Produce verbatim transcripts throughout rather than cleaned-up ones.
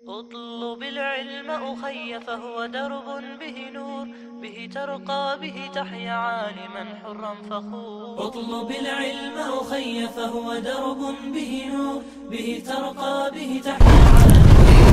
اطلب العلم أخي فهو درب به نور، به ترقى به تحيا عالما حرا فخور. اطلب العلم أخي فهو درب به نور، به ترقى به تحيا عالما.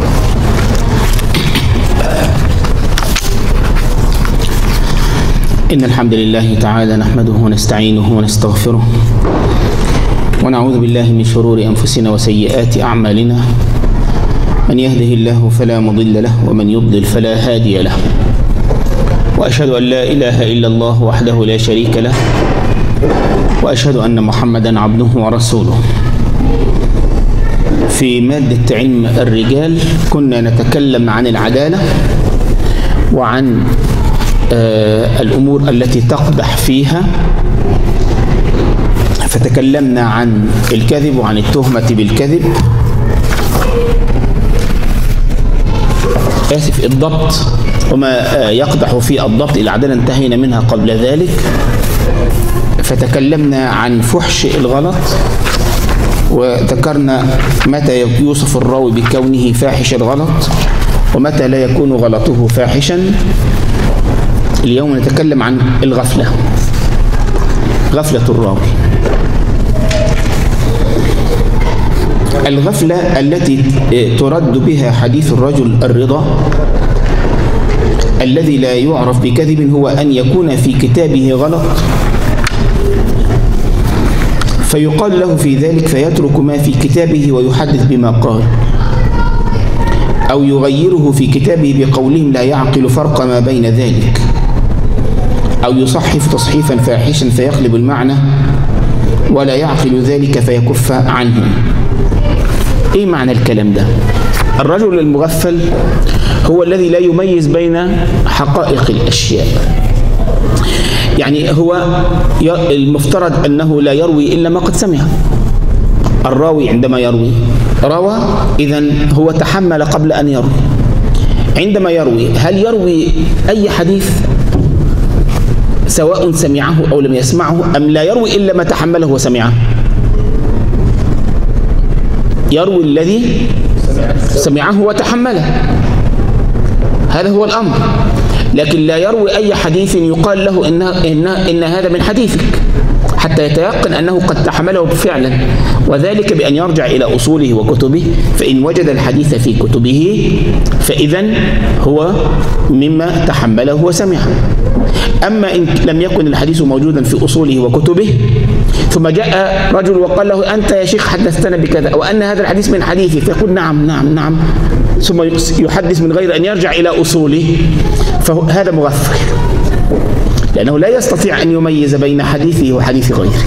إن الحمد لله تعالى نحمده ونستعينه ونستغفره ونعوذ بالله من شرور أنفسنا وسيئات أعمالنا. من يهده الله فلا مضل له ومن يضلل فلا هادي له، وأشهد أن لا إله إلا الله وحده لا شريك له، وأشهد أن محمدا عبده ورسوله. في مادة علم الرجال كنا نتكلم عن العدالة وعن آه الأمور التي تقدح فيها، فتكلمنا عن الكذب وعن التهمة بالكذب، آسف الضبط وما يقدح في الضبط. العدالة انتهينا منها قبل ذلك، فتكلمنا عن فحش الغلط، وذكرنا متى يوصف الراوي بكونه فاحش الغلط ومتى لا يكون غلطه فاحشا. اليوم نتكلم عن الغفلة، غفلة الراوي. الغفلة التي ترد بها حديث الرجل الرضا الذي لا يعرف بكذب هو أن يكون في كتابه غلط فيقال له في ذلك فيترك ما في كتابه ويحدث بما قال، أو يغيره في كتابه بقولهم لا يعقل فرق ما بين ذلك، أو يصحف تصحيفا فاحشا فيقلب المعنى ولا يعقل ذلك فيكف عنه. ايه معنى الكلام ده؟ الرجل المغفل هو الذي لا يميز بين حقائق الاشياء. يعني هو المفترض انه لا يروي الا ما قد سمع. الراوي عندما يروي روى، اذن هو تحمل قبل ان يروي. عندما يروي هل يروي اي حديث سواء سمعه او لم يسمعه، ام لا يروي الا ما تحمله وسمعه؟ يروي الذي سمعه وتحمله، هذا هو الأمر. لكن لا يروي أي حديث يقال له إن, إن, إن هذا من حديثك حتى يتيقن أنه قد تحمله فعلا، وذلك بأن يرجع إلى أصوله وكتبه، فإن وجد الحديث في كتبه فإذن هو مما تحمله وسمعه. أما إن لم يكن الحديث موجودا في أصوله وكتبه ثم جاء رجل وقال له أنت يا شيخ حدثتنا بكذا أو أن هذا الحديث من حديثي، فيقول نعم نعم نعم ثم يحدث من غير أن يرجع إلى أصوله، فهذا مغفل، لأنه لا يستطيع أن يميز بين حديثه وحديث غيره.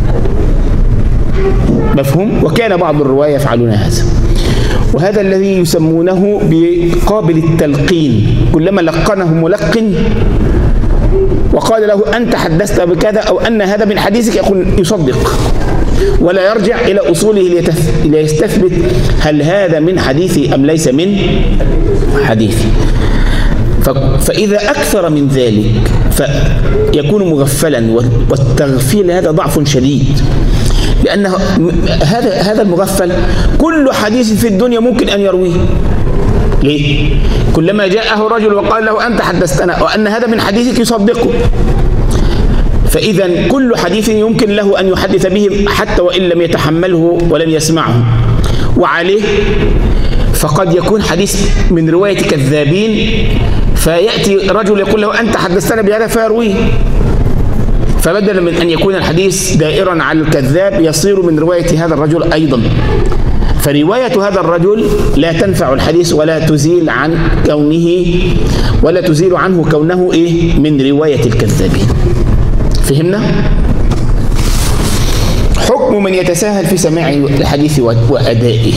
مفهوم؟ وكان بعض الرواة يفعلون هذا، وهذا الذي يسمونه بقابل التلقين. كلما لقنه ملقن وقال له أنت حدثت بكذا أو أن هذا من حديثك يقول يصدق، ولا يرجع إلى أصوله ليستثبت هل هذا من حديثي أم ليس من حديثي. فإذا أكثر من ذلك فيكون مغفلا، والتغفيل هذا ضعف شديد، لأن هذا هذا المغفل كل حديث في الدنيا ممكن أن يرويه. ليه؟ كلما جاءه رجل وقال له أنت حدثتنا وأن هذا من حديثك يصدقه. فإذا كل حديث يمكن له أن يحدث به حتى وإن لم يتحمله ولم يسمعه. وعليه فقد يكون حديث من رواية كذابين، فيأتي رجل يقول له أنت حدثتنا بهذا فيرويه، فبدلا من أن يكون الحديث دائرا على الكذاب يصير من رواية هذا الرجل أيضا. فرواية هذا الرجل لا تنفع الحديث ولا تزيل عن كونه ولا تزيل عنه كونه إيه من رواية الكذابين. فهمنا؟ حكم من يتساهل في سماع الحديث وأدائه.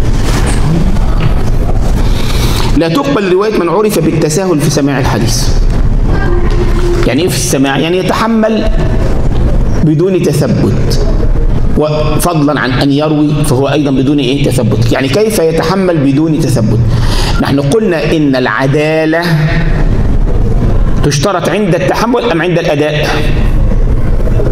لا تقبل رواية من عرف بالتساهل في سماع الحديث. يعني إيه في السماع؟ يعني يتحمل بدون تثبت، وفضلا عن أن يروي فهو أيضا بدون إيه تثبت. يعني كيف يتحمل بدون تثبت؟ نحن قلنا إن العدالة تشترط عند التحمل أم عند الأداء؟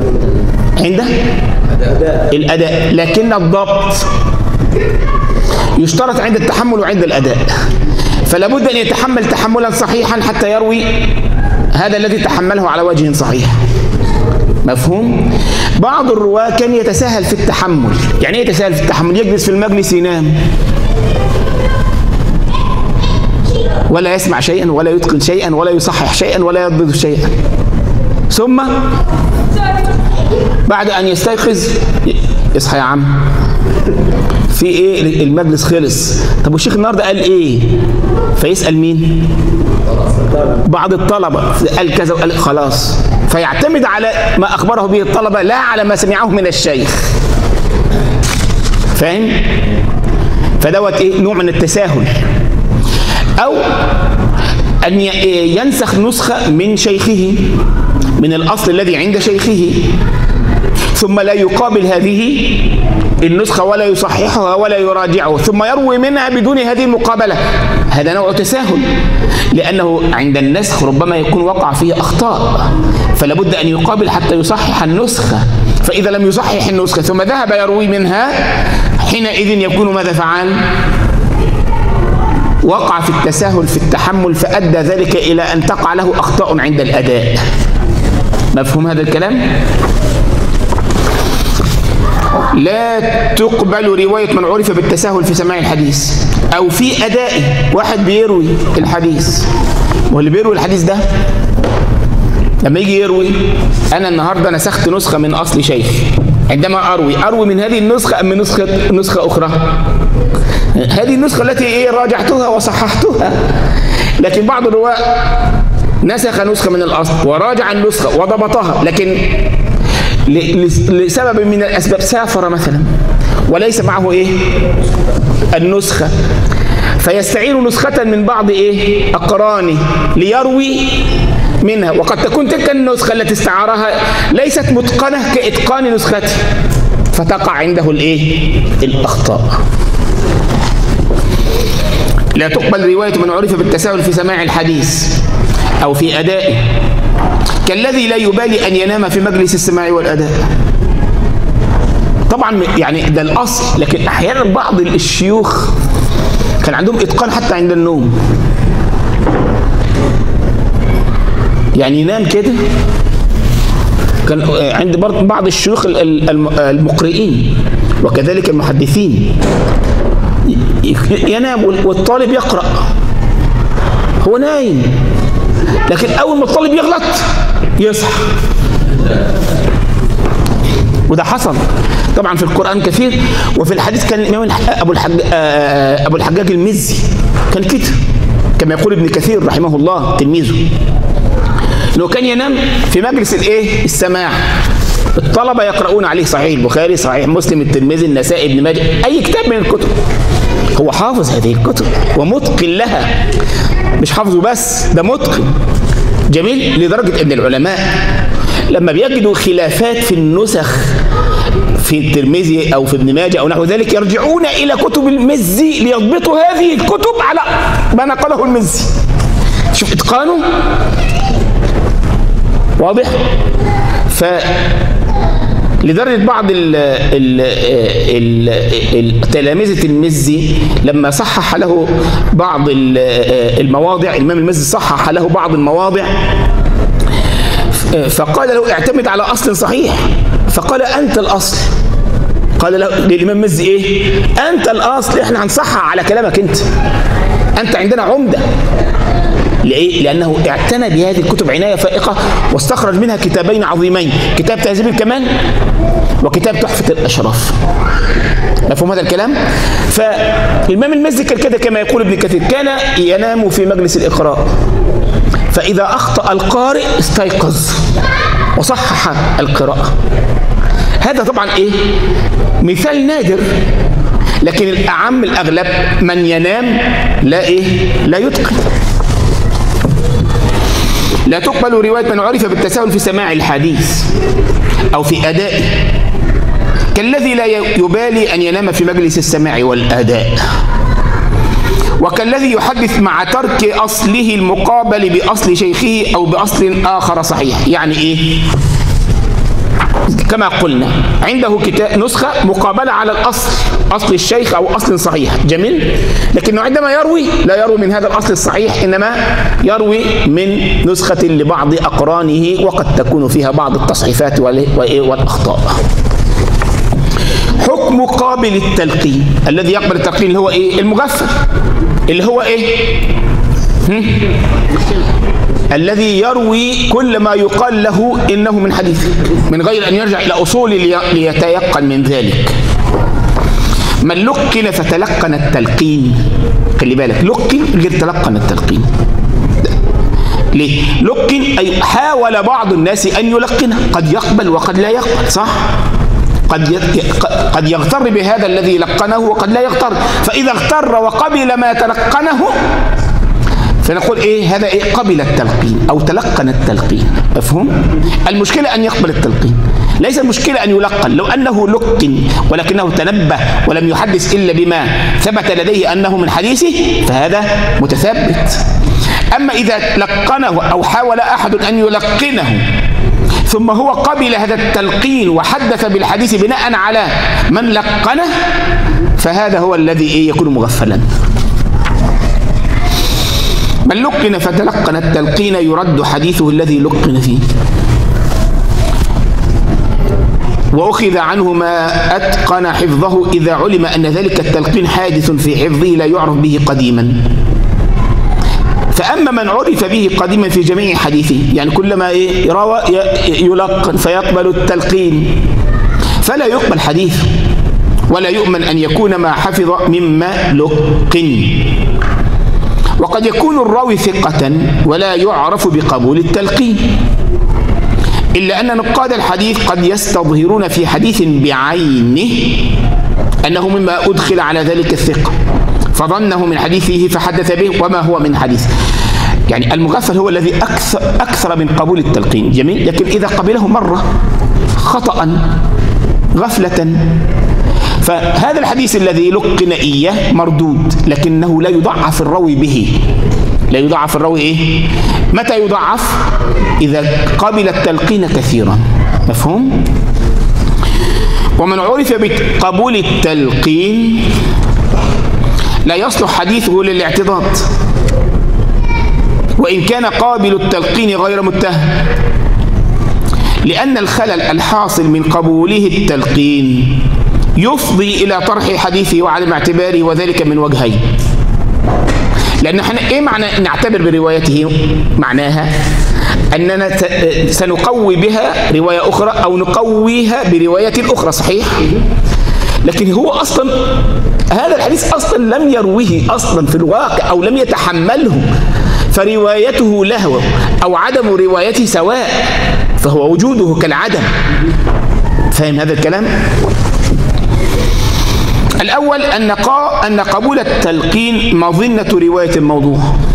عند الأداء. لكن الضبط يشترط عند التحمل وعند الأداء، فلا بد أن يتحمل تحملا صحيحا حتى يروي هذا الذي تحمله على وجه صحيح. مفهوم؟ بعض الرواة كان يتساهل في التحمل. يعني ايه يتساهل في التحمل؟ يجلس في المجلس ينام ولا يسمع شيئا ولا يتقن شيئا ولا يصحح شيئا ولا يضبط شيئا، ثم بعد أن يستيقظ يصحى يا عم في ايه؟ المجلس خلص. طب والشيخ النهارده قال ايه؟ فيسأل مين؟ بعض الطلبة قال كذا وقال خلاص، فيعتمد على ما أخبره به الطلبة لا على ما سمعه من الشيخ. فاهم؟ فدوت ايه؟ نوع من التساهل. أو أن ينسخ نسخة من شيخه، من الأصل الذي عند شيخه، ثم لا يقابل هذه النسخة ولا يصححها ولا يراجعه، ثم يروي منها بدون هذه المقابلة. هذا نوع تساهل، لأنه عند النسخ ربما يكون وقع فيه أخطاء، فلا بد أن يقابل حتى يصحح النسخة. فإذا لم يصحح النسخة ثم ذهب يروي منها، حينئذ يكون ماذا فعل؟ وقع في التساهل في التحمل، فأدى ذلك إلى أن تقع له أخطاء عند الأداء. مفهوم هذا الكلام؟ لا تقبل رواية من عرف بالتساهل في سماع الحديث أو في أدائه. واحد بيروي الحديث، واللي بيروي الحديث ده لما يجي يروي، أنا النهاردة نسخت نسخة من أصل شيخ، عندما أروي أروي من هذه النسخة أم من نسخة نسخة أخرى؟ هذه النسخة التي إيه راجعتها وصححتها. لكن بعض الرواة نسخ نسخة من الأصل وراجع النسخة وضبطها، لكن لسبب من الأسباب سافر مثلا وليس معه إيه؟ النسخة، فيستعير نسخة من بعض إيه؟ أقرانه ليروي منها، وقد تكون تلك النسخة التي استعارها ليست متقنة كإتقان نسخته، فتقع عنده الإيه؟ الأخطاء. لا تقبل رواية من عرف بالتساهل في سماع الحديث أو في أدائه، كالذي لا يبالي أن ينام في مجلس السماع والأداء. طبعا يعني ده الأصل، لكن أحيانا بعض الشيوخ كان عندهم إتقان حتى عند النوم، يعني ينام كده. كان عند بعض الشيوخ المقرئين وكذلك المحدثين ينام والطالب يقرأ، هو نايم، لكن أول ما الطالب يغلط يصحى. وده حصل طبعا في القرآن كثير، وفي الحديث كان الإمام أبو الحجاج أبو الحجاج المزي كان كده، كما يقول ابن كثير رحمه الله تلميذه، إنه كان ينام في مجلس الإيه؟ السماع. الطلبة يقرؤون عليه صحيح البخاري، صحيح مسلم، الترمذي، النسائي، ابن ماجه، أي كتاب من الكتب، هو حافظ هذه الكتب ومتقن لها، مش حافظه بس، ده متقن جميل، لدرجة أن العلماء لما بيجدوا خلافات في النسخ في الترمذي أو في ابن ماجه أو نحو ذلك، يرجعون إلى كتب المزي ليضبطوا هذه الكتب على ما نقله المزي. شوف إتقانه واضح. ف لدرجة بعض التلامذة المزي لما صحح له بعض المواضع، الإمام المزي صحح له بعض المواضع، فقال له اعتمد على أصل صحيح، فقال أنت الأصل. قال له للإمام المزي إيه؟ أنت الأصل، إحنا هنصحح على كلامك أنت، أنت عندنا عمدة. لإيه؟ لأنه اعتنى بهذه الكتب عناية فائقة، واستخرج منها كتابين عظيمين، كتاب تهذيب الكمال وكتاب تحفة الأشراف. مفهوم هذا الكلام؟ فالإمام المزي كان كده كما يقول ابن كثير، كان ينام في مجلس الإقراء، فإذا أخطأ القارئ استيقظ وصحح القراءة. هذا طبعا إيه؟ مثال نادر، لكن الأعم الأغلب من ينام لا إيه؟ لا يتقن. لا تقبل رواية من عرف بالتساهل في سماع الحديث أو في أدائه، كالذي لا يبالي أن ينام في مجلس السماع والأداء، وكالذي يحدث مع ترك أصله المقابل بأصل شيخه أو بأصل آخر صحيح. يعني إيه؟ كما قلنا عنده كتاب نسخة مقابلة على الأصل، أصل الشيخ أو أصل صحيح، جميل، لكنه عندما يروي لا يروي من هذا الأصل الصحيح، إنما يروي من نسخة لبعض أقرانه وقد تكون فيها بعض التصحيفات والأخطاء. حكم قابل التلقين الذي يقبل التلقين اللي هو إيه؟ المغفل، اللي هو إيه؟ هم؟ الذي يروي كل ما يقال له إنه من حديث من غير أن يرجع إلى أصول ليتيقن من ذلك. من لقن فتلقن التلقين، خلي بالك، لقن غير تلقن التلقين. ليه؟ لقن أي حاول بعض الناس أن يلقنه، قد يقبل وقد لا يقبل، صح؟ قد قد يغتر بهذا الذي لقنه وقد لا يغتر، فإذا اغتر وقبل ما تلقنه فنقول ايه؟ هذا ايه؟ قبل التلقين او تلقن التلقين. مفهوم؟ المشكله ان يقبل التلقين، ليس المشكله ان يلقن. لو انه لقن ولكنه تنبه ولم يحدث الا بما ثبت لديه انه من حديثه فهذا متثبت. اما اذا لقنه او حاول احد ان يلقنه ثم هو قبل هذا التلقين وحدث بالحديث بناء على من لقنه فهذا هو الذي ايه؟ يكون مغفلا. من لقن فتلقن التلقين يرد حديثه الذي لقن فيه، وأخذ عنه ما أتقن حفظه إذا علم أن ذلك التلقين حادث في حفظه لا يعرف به قديما. فأما من عرف به قديما في جميع حديثه، يعني كلما روى يلقن فيقبل التلقين، فلا يقبل حديث ولا يؤمن أن يكون ما حفظ مما لقن. وقد يكون الراوي ثقة ولا يعرف بقبول التلقين، إلا أن نقاد الحديث قد يستظهرون في حديث بعينه أنه مما أدخل على ذلك الثقة فظنه من حديثه فحدث به وما هو من حديث. يعني المغفل هو الذي أكثر, أكثر من قبول التلقين، جميل، لكن إذا قبله مرة خطأ غفلة فهذا الحديث الذي لقن إياه مردود، لكنه لا يضعف الراوي به. لا يضعف الراوي إيه؟ متى يضعف؟ إذا قبل التلقين كثيرا. مفهوم؟ ومن عرف بقبول التلقين لا يصلح حديثه للاعتضاد وإن كان قابل التلقين غير متهم، لأن الخلل الحاصل من قبوله التلقين يفضي إلى طرح حديثه وعدم اعتباره، وذلك من وجهين. لأن احنا إيه معنى نعتبر بروايته؟ معناها أننا سنقوي بها رواية أخرى أو نقويها برواية أخرى، صحيح؟ لكن هو أصلا هذا الحديث أصلا لم يرويه أصلا في الواقع أو لم يتحمله، فروايته له أو عدم روايته سواء، فهو وجوده كالعدم. فاهم هذا الكلام؟ الأول أن أن قبول التلقين مظنة رواية الموضوع،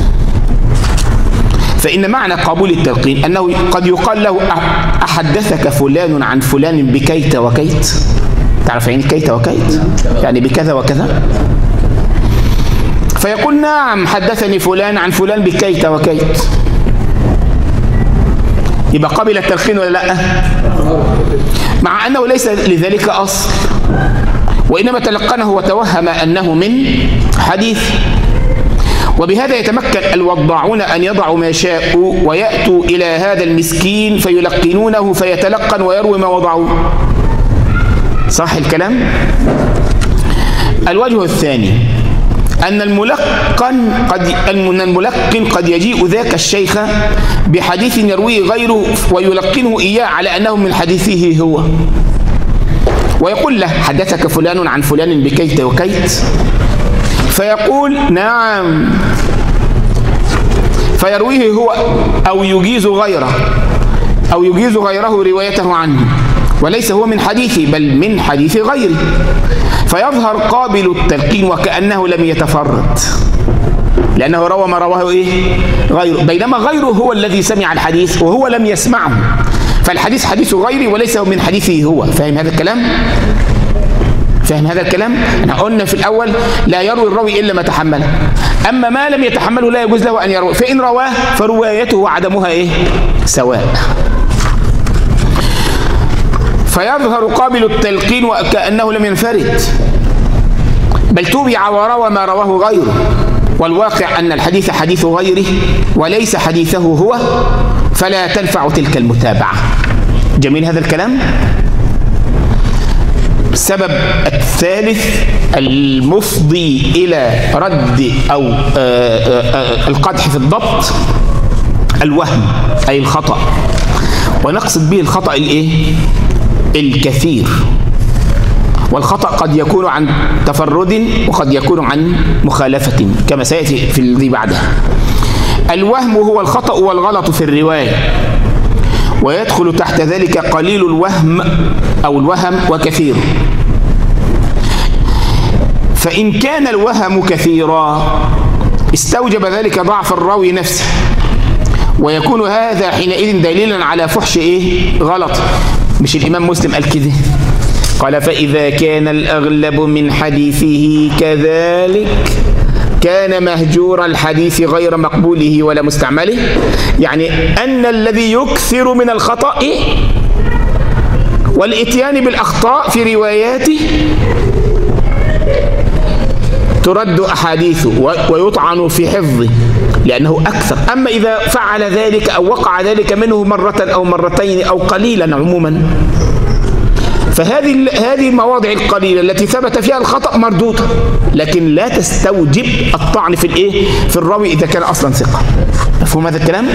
فإن معنى قبول التلقين أنه قد يقال له أحدثك فلان عن فلان بكيت وكيت. تعرف يعني كيت وكيت؟ يعني بكذا وكذا. فيقول نعم حدثني فلان عن فلان بكيت وكيت، يبقى قبل التلقين ولا لا؟ مع أنه ليس لذلك أصل، وإنما تلقنه وتوهم أنه من حديث. وبهذا يتمكن الوضاعون أن يضعوا ما شاءوا ويأتوا إلى هذا المسكين فيلقنونه فيتلقن ويروي ما وضعوه. صح الكلام؟ الوجه الثاني أن الملقن قد أن الملقن قد يجيء ذاك الشيخ بحديث يرويه غيره ويلقنه إياه على أنه من حديثه هو، ويقول له حدثك فلان عن فلان بكيت وكيت، فيقول نعم، فيرويه هو أو يجيز غيره أو يجيز غيره روايته عنه، وليس هو من حديثه بل من حديث غيره، فيظهر قابل التلقين وكأنه لم يتفرد، لأنه روى ما رواه إيه؟ غيره، بينما غيره هو الذي سمع الحديث وهو لم يسمعه، فالحديث حديث غيري وليس من حديثه هو. فاهم هذا الكلام؟ فاهم هذا الكلام؟ احنا قلنا في الأول لا يروي الراوي إلا ما تحمله، أما ما لم يتحمله لا يجوز له أن يروي، فإن رواه فروايته وعدمها إيه؟ سواء. فيظهر قابل التلقين وكأنه لم ينفرد، بل تبع وروى ما رواه غيره، والواقع أن الحديث حديث غيره وليس حديثه هو، فلا تنفع تلك المتابعة. جميل هذا الكلام. السبب الثالث المفضي إلى رد أو القدح في الضبط الوهم، أي الخطأ، ونقصد به الخطأ الإيه؟ الكثير. والخطأ قد يكون عن تفرد وقد يكون عن مخالفة كما سيأتي في الذي بعده. الوهم هو الخطأ والغلط في الرواية، ويدخل تحت ذلك قليل الوهم أو الوهم وكثير. فإن كان الوهم كثيرا استوجب ذلك ضعف الراوي نفسه، ويكون هذا حينئذ دليلا على فحش إيه؟ غلط. مش الإمام مسلم قال كده؟ قال فإذا كان الأغلب من حديثه كذلك كان مهجور الحديث غير مقبوله ولا مستعمله. يعني أن الذي يكثر من الخطأ والإتيان بالأخطاء في رواياته ترد أحاديثه ويطعن في حفظه لأنه أكثر. أما إذا فعل ذلك أو وقع ذلك منه مرة أو مرتين أو قليلا عموما، فهذه هذه المواضع القليلة التي ثبت فيها الخطأ مردودة، لكن لا تستوجب الطعن في الايه؟ في الراوي إذا كان أصلا ثقة. مفهوم هذا الكلام؟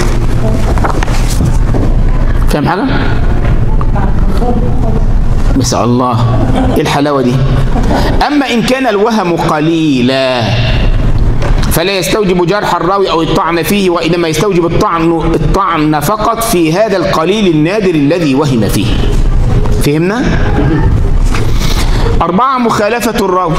فاهم حاجة؟ مساء الله، ايه الحلاوة دي؟ أما إن كان الوهم قليلا فلا يستوجب جرح الراوي أو الطعن فيه، وإنما يستوجب الطعن الطعن فقط في هذا القليل النادر الذي وهم فيه. فهمنا؟ أربعة، مخالفة الراوي.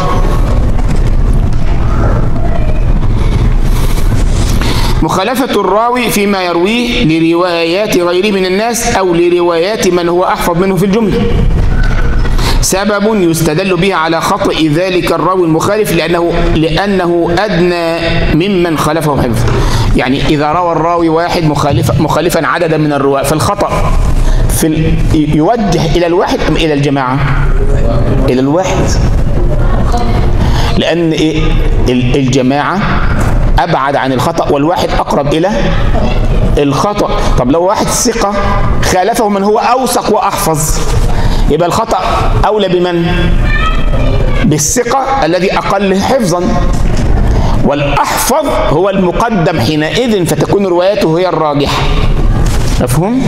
مخالفة الراوي فيما يرويه لروايات غيره من الناس أو لروايات من هو أحفظ منه في الجملة سبب يستدل به على خطأ ذلك الراوي المخالف، لأنه لأنه أدنى ممن خالفه حفظه. يعني إذا روى الراوي واحد مخالف مخالفا عددا من الرواة، فالخطأ في يوجه إلى الواحد أم إلى الجماعة؟ إلى الواحد، لأن الجماعة أبعد عن الخطأ والواحد أقرب إلى الخطأ. طب لو واحد ثقة خالفه من هو أوثق وأحفظ، يبقى الخطأ أولى بمن؟ بالثقة الذي أقل حفظا، والأحفظ هو المقدم حينئذ، فتكون روايته هي الراجحة. مفهوم؟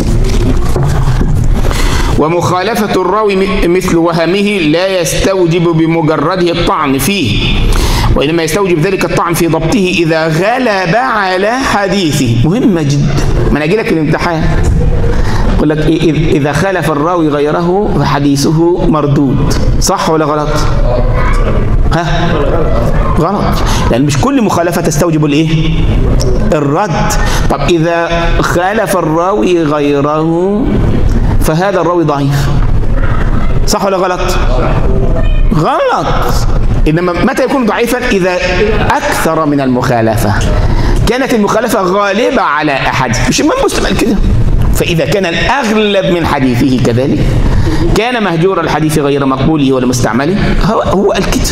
ومخالفة الراوي مثل وهمه لا يستوجب بمجرده الطعن فيه، وإنما يستوجب ذلك الطعن في ضبطه إذا غلب على حديثه. مهمة جدا، ما أنا أجي لك الامتحان يقول لك إذا خالف الراوي غيره فحديثه مردود، صح ولا غلط؟ ها؟ غلط، لأن مش كل مخالفة تستوجب الإيه؟ الرد. طب إذا خالف الراوي غيره فهذا الراوي ضعيف، صح ولا غلط؟ غلط. إنما متى يكون ضعيفا؟ إذا أكثر من المخالفة، كانت المخالفة غالبة على أحد. مش الإمام مسلم قال كده؟ فإذا كان الأغلب من حديثه كذلك كان مهجور الحديث غير مقبوله ولا مستعمله. هو, هو قال كده.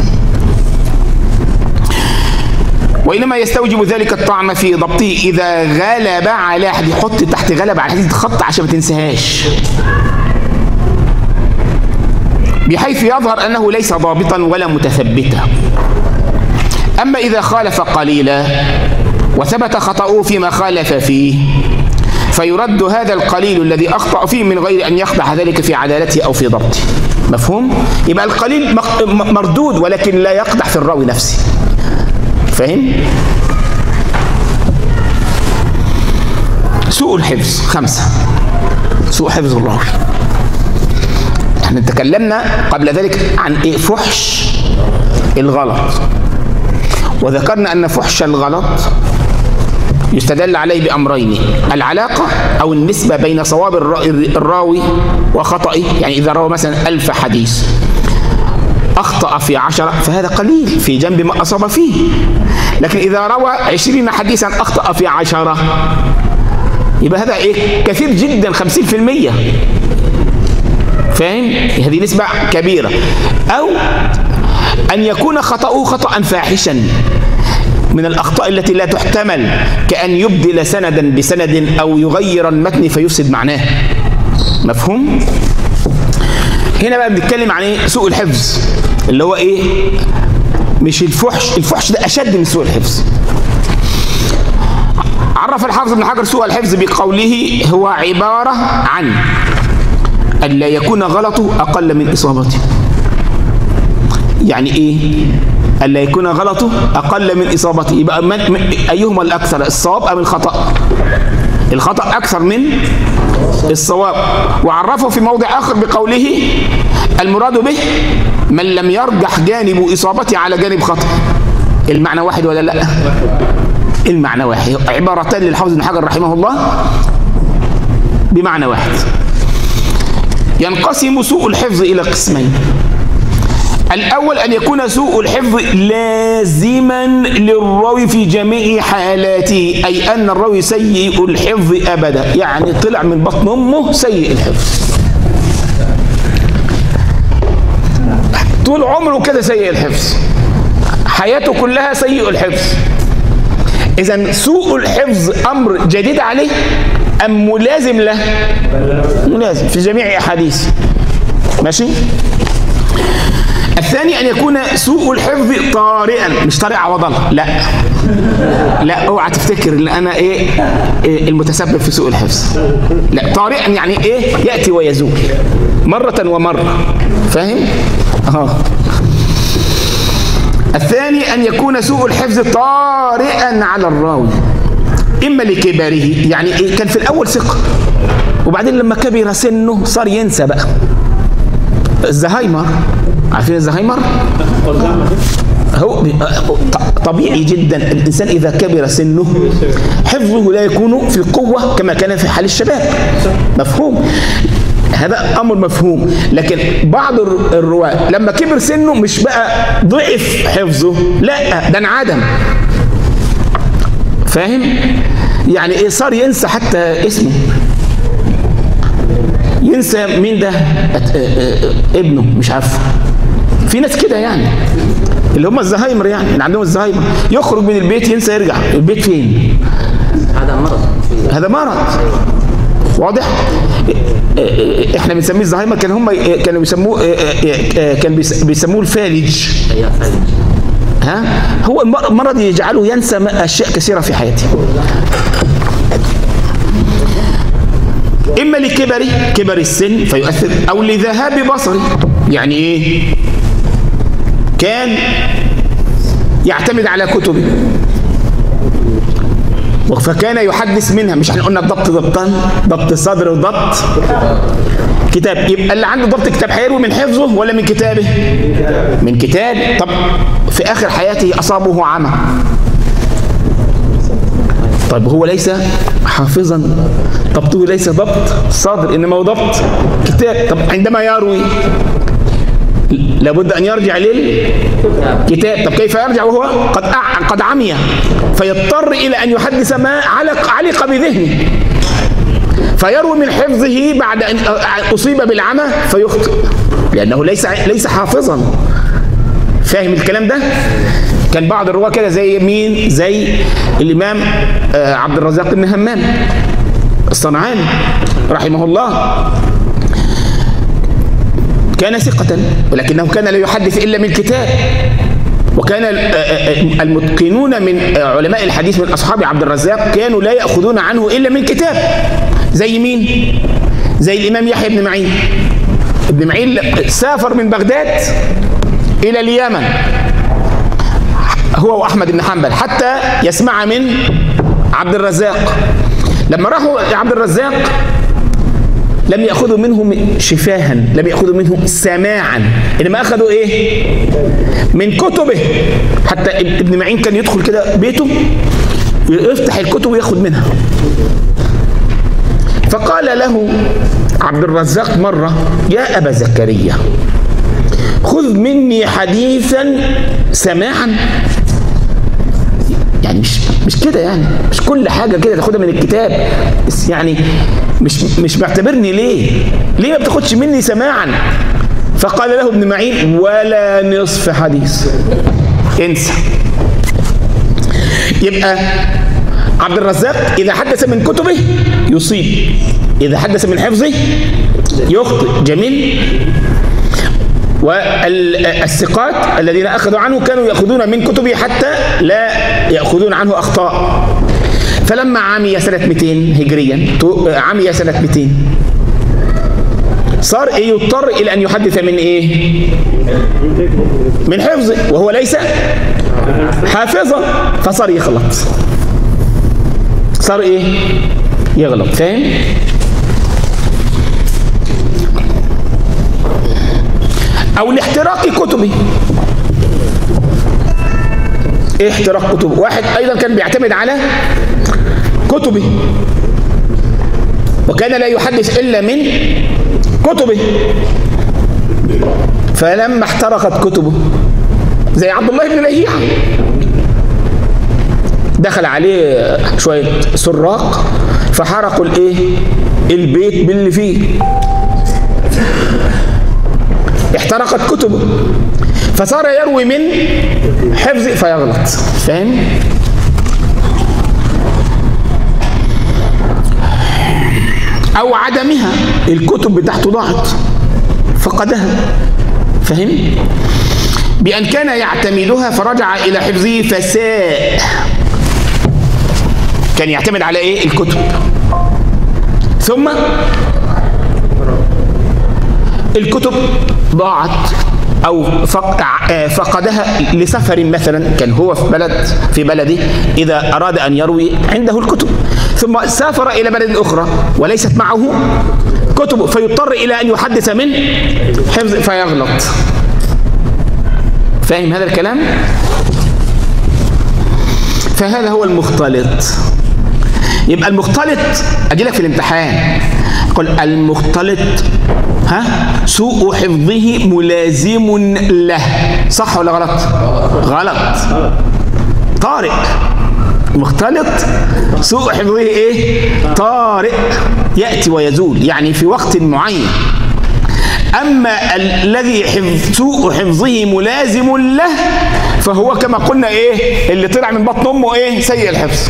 وإنما يستوجب ذلك الطعن في ضبطه إذا غلب على حديث. حط تحت غلب على حديث خط عشان ما تنساهاش، بحيث يظهر أنه ليس ضابطا ولا متثبتا. أما إذا خالف قليلا وثبت خطأه فيما خالف فيه فيرد هذا القليل الذي أخطأ فيه من غير أن يخضع ذلك في عدالته أو في ضبطه. مفهوم؟ يبقى القليل مردود ولكن لا يقدح في الراوي نفسه. فهم؟ سوء الحفظ. خمسة، سوء حفظ الراوي. احنا تكلمنا قبل ذلك عن ايه؟ فحش الغلط، وذكرنا ان فحش الغلط يستدل عليه بأمرين: العلاقة أو النسبة بين صواب الراوي وخطئه. يعني إذا روى مثلا ألف حديث أخطأ في عشرة فهذا قليل في جنب ما أصاب فيه، لكن إذا روى عشرين حديثا أخطأ في عشرة يبقى هذا إيه؟ كثير جدا، خمسين في المية. فاهم؟ هذه نسبة كبيرة. أو أن يكون خطأه خطأ فاحشا من الأخطاء التي لا تحتمل، كأن يبدل سندا بسند أو يغير المتن فيفسد معناه. مفهوم؟ هنا بقى بنتكلم عن ايه؟ سوء الحفظ، اللي هو ايه؟ مش الفحش، الفحش ده أشد من سوء الحفظ. عرف الحافظ ابن حجر سوء الحفظ بقوله هو عبارة عن أن لا يكون غلطه أقل من إصابته. يعني إيه؟ أن لا يكون غلطه أقل من إصابته، يبقى من أيهما الأكثر، الصواب أم الخطأ؟ الخطأ أكثر من الصواب. وعرفه في موضع آخر بقوله المراد به من لم يرجح جانب إصابته على جانب خطأ. المعنى واحد ولا لا؟ المعنى واحد، عبارتان للحافظ ابن حجر رحمه الله بمعنى واحد. ينقسم سوء الحفظ إلى قسمين. الأول أن يكون سوء الحفظ لازما للراوي في جميع حالاته، أي أن الراوي سيء الحفظ أبدا، يعني طلع من بطن أمه سيء الحفظ، طول عمره كده سيء الحفظ، حياته كلها سيء الحفظ. إذن سوء الحفظ أمر جديد عليه أم ملازم له؟ ملازم في جميع أحاديث. ماشي؟ الثاني أن يكون سوء الحفظ طارئا، مش طارئ عوضا، لا لا اوعى تفتكر ان انا ايه, إيه المتسبب في سوء الحفظ، لا، طارئا يعني ايه؟ يأتي ويزول مرة ومرة، فاهم؟ اه الثاني أن يكون سوء الحفظ طارئا على الراوي، إما لكبره، يعني إيه؟ كان في الأول ثقة وبعدين لما كبر سنه صار ينسى بقى. الزهايمر، عارفين الزهايمر؟ هو طبيعي جدا الإنسان إذا كبر سنه حفظه لا يكون في القوة كما كان في حال الشباب. مفهوم؟ هذا أمر مفهوم. لكن بعض الرواة لما كبر سنه مش بقى ضعف حفظه، لا، ده انعدم، فاهم؟ يعني إيه؟ صار ينسى حتى اسمه، ينسى مين ده ابنه، مش عارفه. في ناس كده يعني اللي هم الزهايمر، يعني اللي عندهم الزهايمر، يخرج من البيت ينسى يرجع البيت فين. هذا مرض، هذا مرض واضح. احنا بنسميه الزهايمر، كان هم كانوا بيسموه كان بيسموه الفالج. ها، هو المرض يجعله ينسى اشياء كثيره في حياته. اما لكبر كبر السن فيؤثر، او لذهاب بصري، يعني ايه؟ كان يعتمد على كتبه فكان يحدث منها، مش احنا قلنا الضبط ضبطان، ضبط صدر وضبط كتاب، يبقى اللي عنده ضبط كتاب هيروي من حفظه ولا من كتابه؟ من كتاب. طب في اخر حياته اصابه عمى، طيب هو ليس حافظا، ضبطه ليس ضبط صدر انما هو ضبط كتاب. طب عندما يروي لابد ان يرجع للكتاب. طب كيف يرجع وهو قد قد عمي؟ فيضطر الى ان يحدث ما علق علق بذهنه، فيروي من حفظه بعد ان اصيب بالعمى فيخطئ لانه ليس ليس حافظا. فاهم الكلام ده؟ كان بعض الرواه كده، زي مين؟ زي الامام عبد الرزاق بن همام الصنعاني رحمه الله، كان ثقة ولكنه كان لا يحدث إلا من كتاب. وكان المتقنون من علماء الحديث من أصحاب عبد الرزاق كانوا لا يأخذون عنه إلا من كتاب. زي مين؟ زي الإمام يحيى بن معين. ابن معين سافر من بغداد إلى اليمن هو وأحمد بن حنبل حتى يسمع من عبد الرزاق. لما راحوا لعبد الرزاق لم يأخذوا منه شفاها، لم يأخذوا منه سماعا، إنما أخذوا إيه؟ من كتبه. حتى ابن معين كان يدخل كده بيته يفتح الكتب ويأخذ منها. فقال له عبد الرزاق مرة: يا أبا زكريا، خذ مني حديثا سماعا. يعني مش مش كده، يعني مش كل حاجه كده تاخدها من الكتاب، يعني مش مش معتبرني ليه؟ ليه ما بتاخدش مني سماعا؟ فقال له ابن معين: ولا نصف حديث، انسى. يبقى عبد الرزاق إذا حدث من كتبه يصيب، إذا حدث من حفظه يخطئ. جميل. والثقات الذين أخذوا عنه كانوا يأخذون من كتبه حتى لا يأخذون عنه أخطاء. فلما عمي سنة مئتين هجريا، عمي سنة مئتين، صار إيه؟ يضطر إلى أن يحدث من إيه؟ من حفظه، وهو ليس حافظا، فصار يغلط، صار إيه؟ يغلط. فاهم؟ أو لاحتراق كتبه. إيه احتراق كتبه؟ واحد أيضا كان بيعتمد على كتبه، وكان لا يحدث إلا من كتبه، فلما احترقت كتبه زي عبد الله بن لهيعة، دخل عليه شوية سراق فحرقوا الايه؟ البيت باللي فيه، احترقت كتبه، فصار يروي من حفظه فيغلط. فاهم؟ أو عدمها، الكتب بتاعته ضاعت فقدها. فهم؟ بأن كان يعتمدها فرجع إلى حفظه فساء. كان يعتمد على إيه؟ الكتب، ثم الكتب ضاعت أو فقدها لسفر مثلا، كان هو في بلد في بلده إذا أراد أن يروي عنده الكتب، ثم سافر إلى بلد أخرى وليست معه كتب، فيضطر إلى أن يحدث من حفظ فيغلط. فاهم هذا الكلام؟ فهذا هو المختلط. يبقى المختلط أجيلك في الامتحان قل المختلط ها سوء حفظه ملازم له، صح ولا غلط؟ غلط. طارئ. مختلط سوء حفظه ايه؟ طارئ، يأتي ويزول، يعني في وقت معين. أما الذي حفظ سوء حفظه ملازم له فهو كما قلنا ايه؟ اللي طلع من بطن امه ايه؟ سيء الحفظ،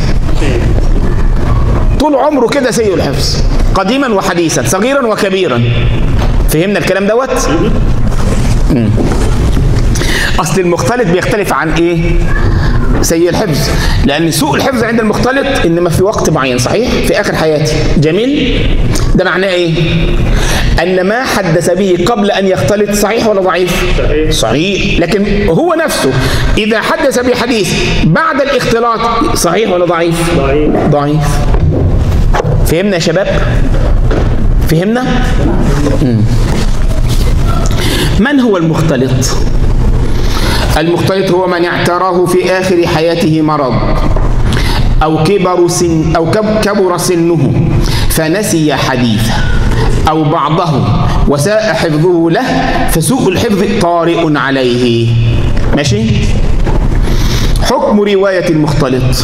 طول عمره كده سيء الحفظ، قديما وحديثا، صغيرا وكبيرا. فهمنا الكلام دوت؟ مم. اصل المختلط بيختلف عن ايه؟ سيء الحفظ، لان سوء الحفظ عند المختلط انما في وقت معين، صحيح؟ في اخر حياتي. جميل. ده معناه ايه؟ ان ما حدث به قبل ان يختلط صحيح ولا ضعيف؟ صحيح. صحيح. لكن هو نفسه اذا حدث بحديث بعد الاختلاط صحيح ولا ضعيف؟ ضعيف. ضعيف. فهمنا يا شباب؟ فهمنا؟ مم. من هو المختلط؟ المختلط هو من اعتراه في آخر حياته مرض أو كبر سن أو كبر سنه فنسي حديثه أو بعضه وساء حفظه له فسوء الحفظ طارئ عليه. ماشي؟ حكم رواية المختلط.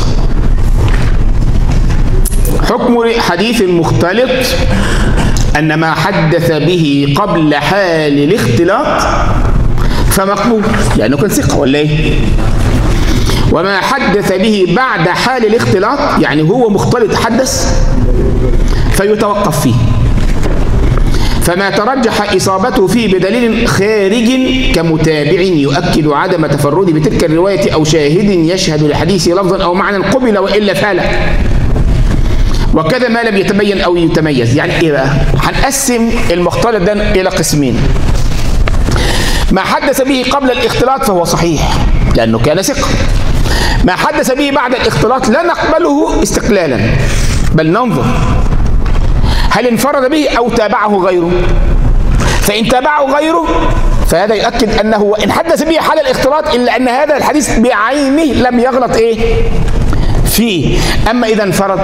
حكم حديث المختلط أن ما حدث به قبل حال الاختلاط فمقبول، لأنه كان ثقة ولا إيه؟ وما حدث به بعد حال الاختلاط يعني هو مختلط حدث فيتوقف فيه. فما ترجح إصابته فيه بدليل خارج كمتابع يؤكد عدم تفرده بتلك الرواية أو شاهد يشهد لحديث لفظا أو معنى قبل وإلا فلا. وكذا ما لم يتبين أو يتميز. يعني إيه بقى؟ هنقسم المختلط ده إلى قسمين. ما حدث به قبل الاختلاط فهو صحيح لأنه كان ثقة. ما حدث به بعد الاختلاط لا نقبله استقلالا بل ننظر هل انفرد به أو تابعه غيره. فإن تابعه غيره فهذا يؤكد أنه إن حدث به حال الاختلاط إلا أن هذا الحديث بعينه لم يغلط إيه فيه. أما إذا انفرد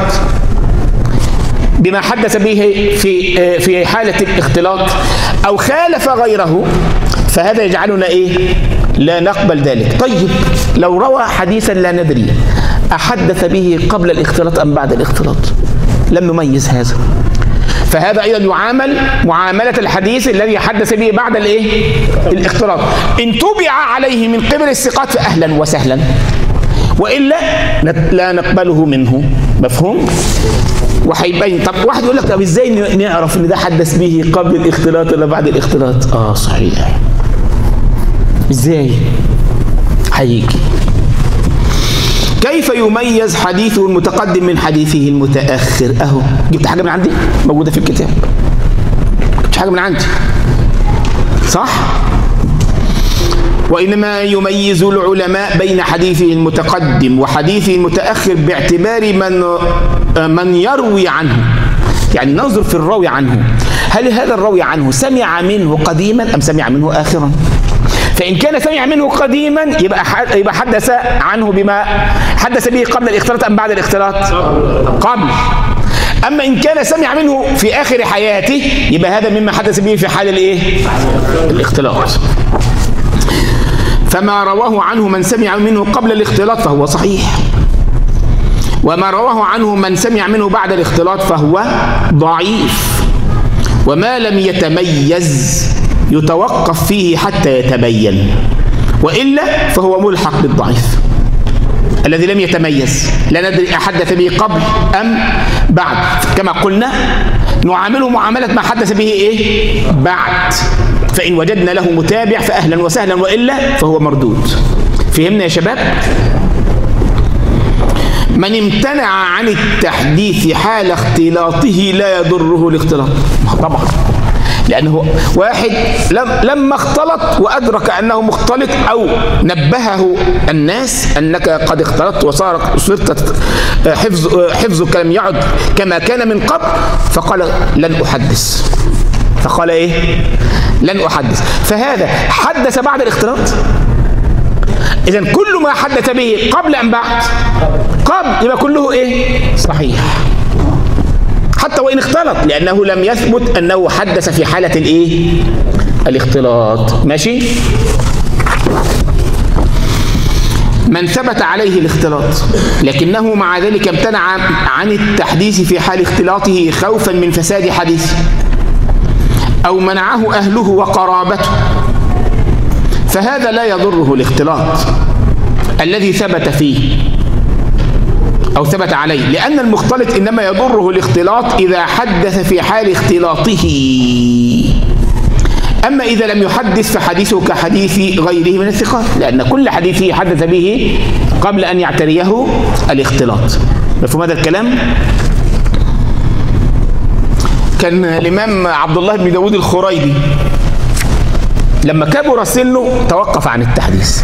بما حدث به في في حالة الاختلاط أو خالف غيره فهذا يجعلنا إيه؟ لا نقبل ذلك. طيب لو روى حديثا لا ندري أحدث به قبل الاختلاط أم بعد الاختلاط، لم نميز هذا، فهذا أيضا يعامل معاملة الحديث الذي حدث به بعد الايه؟ الاختلاط. إن تبع عليه من قبل الثقات فأهلا وسهلا، وإلا لا نقبله منه. مفهوم؟ وهيبين. طب واحد يقول لك طب ازاي نعرف ان ده حدث به قبل الاختلاط ولا بعد الاختلاط؟ اه صحيح. ازاي؟ هيجي. كيف يميز حديثه المتقدم من حديثه المتأخر؟ اهو جبت حاجة من عندي موجودة في الكتاب، جبت حاجة من عندي صح؟ وإنما يميز العلماء بين حديثه المتقدم وحديثه المتأخر باعتبار من من يروي عنه، يعني ننظر في الراوي عنه، هل هذا الراوي عنه سمع منه قديما أم سمع منه آخرا؟ فإن كان سمع منه قديما يبقى يبقى حدث عنه بما حدث به قبل الاختلاط أم بعد الاختلاط؟ قبل. أما إن كان سمع منه في آخر حياته يبقى هذا مما حدث به في حال الايه؟ الاختلاط. فما رواه عنه من سمع منه قبل الاختلاط فهو صحيح، وما رواه عنه من سمع منه بعد الاختلاط فهو ضعيف، وما لم يتميز يتوقف فيه حتى يتبين، وإلا فهو ملحق بالضعيف. الذي لم يتميز لا ندري أحدث به قبل أم بعد، كما قلنا نعامله معاملة ما حدث به إيه؟ بعد، فإن وجدنا له متابع فأهلا وسهلا، وإلا فهو مردود. فهمنا يا شباب؟ من امتنع عن التحديث حال اختلاطه لا يضره الاختلاط. طبعا لأنه واحد لم لما اختلط وأدرك أنه مختلط أو نبهه الناس أنك قد اختلطت وصار صرت حفظ حفظك لم يعد كما كان من قبل، فقال لن أحدث. فقال إيه؟ لن أحدث. فهذا حدث بعد الاختلاط. إذن كل ما حدث به قبل أم بعد؟ قبل، يبقى كله إيه؟ صحيح، حتى وإن اختلط، لأنه لم يثبت أنه حدث في حالة الإيه؟ الاختلاط. ماشي؟ من ثبت عليه الاختلاط لكنه مع ذلك امتنع عن التحديث في حال اختلاطه خوفا من فساد حديثه، أو منعه أهله وقرابته، فهذا لا يضره الاختلاط الذي ثبت فيه أو ثبت عليه، لأن المختلط إنما يضره الاختلاط إذا حدث في حال اختلاطه. أما إذا لم يحدث فحديثه كحديث غيره من الثقات، لأن كل حديثه حدث به قبل أن يعتريه الاختلاط. مفهوم هذا الكلام؟ كان الإمام عبد الله بن داود الخريبي لما كبر سنه توقف عن التحديث،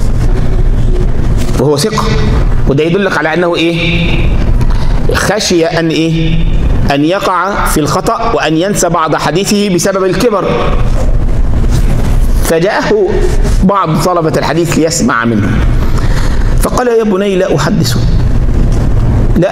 وهو ثقة، وده يدلك على أنه إيه؟ خشي أن إيه؟ أن يقع في الخطأ وأن ينسى بعض حديثه بسبب الكبر، فجاءه بعض طلبة الحديث ليسمع منه، فقال يا بني لا أحدثه، لا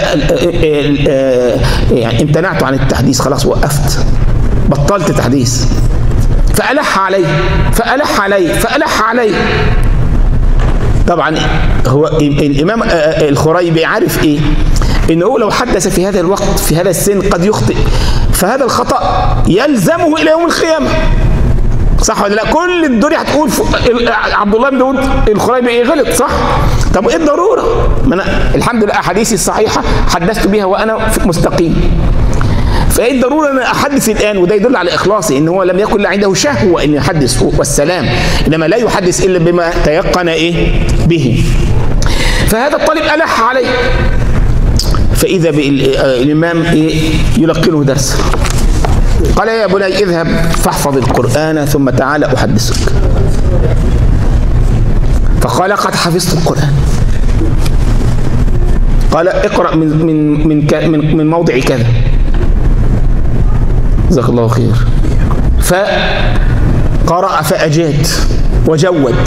يعني امتنعت عن التحديث، خلاص وقفت، بطلت تحديث. فألح عليه فألح عليه فألح عليه. طبعا هو الإمام الخريبي عارف إيه؟ إنه لو حدث في هذا الوقت في هذا السن قد يخطئ، فهذا الخطأ يلزمه إلى يوم القيامة، صح ولا لا؟ كل الدنيا هتقول عبد الله بن داود الخريبي إيه؟ غلط، صح؟ طب إيه الضرورة؟ ما أنا الحمد لله أحاديثي الصحيحة حدثت بها وأنا مستقيم، فايه الضروره ان احدث الان؟ وده يدل على اخلاصي، ان هو لم يكن عنده شهوه ان يحدث والسلام، انما لا يحدث الا بما تيقن ايه به. فهذا الطالب الح عليه، فاذا بالامام ايه؟ يلقنه درس. قال يا بني اذهب فاحفظ القران ثم تعال احدثك. فقال قد حفظت القران. قال اقرا من من من من, من موضع كذا. جزاك الله خير. فقرأ فأجاد وجود،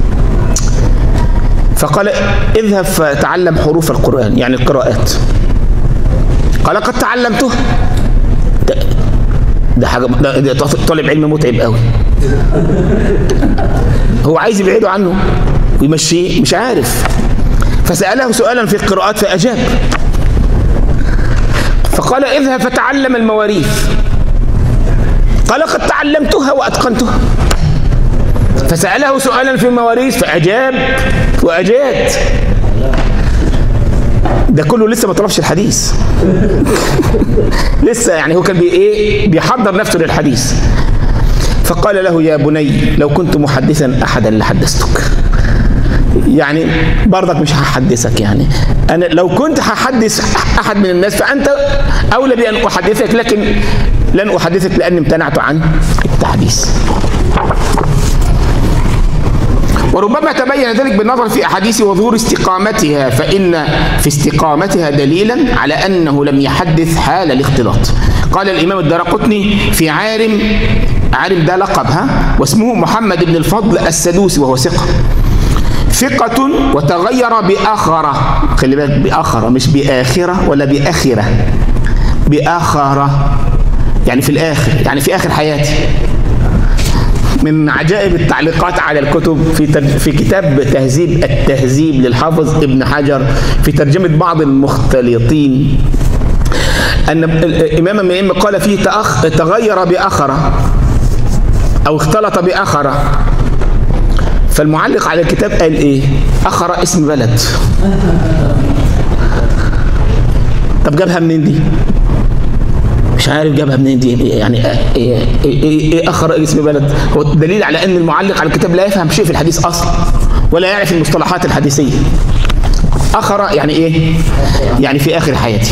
فقال اذهب فتعلم حروف القرآن، يعني القراءات. قال قد تعلمته. ده, ده حاجة ده, ده طالب علم متعب قوي، هو عايز يبعده عنه. ويمشيه؟ مش عارف. فسأله سؤالا في القراءات فأجاب، فقال اذهب فتعلم المواريث. قال قد تعلمتها وأتقنتها. فسأله سؤالا في المواريث فأجاب وأجاد. ده كله لسه ما طلبش الحديث. لسه يعني هو كان بي ايه بيحضر نفسه للحديث. فقال له يا بني لو كنت محدثا أحدا لحدثتك. يعني برضك مش هحدثك، يعني أنا لو كنت هحدث أحد من الناس فأنت أولى بأن أحدثك، لكن لن أحدثك لأني امتنعت عن التحديث. وربما تبين ذلك بالنظر في أحاديث وظهور استقامتها، فإن في استقامتها دليلا على أنه لم يحدث حال الاختلاط. قال الإمام الدارقطني في عارم، عارم ده لقب ها، واسمه محمد بن الفضل السدوسي وهو ثقة ثقة وتغير بآخرة. خلي بالك بآخرة مش بآخرة ولا بآخرة، بآخرة يعني في الآخر، يعني في آخر حياتي. من عجائب التعليقات على الكتب في في كتاب تهذيب التهذيب للحافظ ابن حجر في ترجمة بعض المختلطين أن الإمام من الأئمة قال فيه تأخ تغير بآخرة أو اختلط بآخرة. فالمعلق على الكتاب قال إيه؟ أخرة اسم بلد. طب جابها منين دي؟ مش عارف جابها منين دي، يعني ايه ايه ايه, إيه اخر اسم بلد؟ هو دليل على ان المعلق على الكتاب لا يفهم شيء في الحديث اصلا ولا يعرف المصطلحات الحديثيه. اخر يعني ايه؟ يعني في اخر حياتي.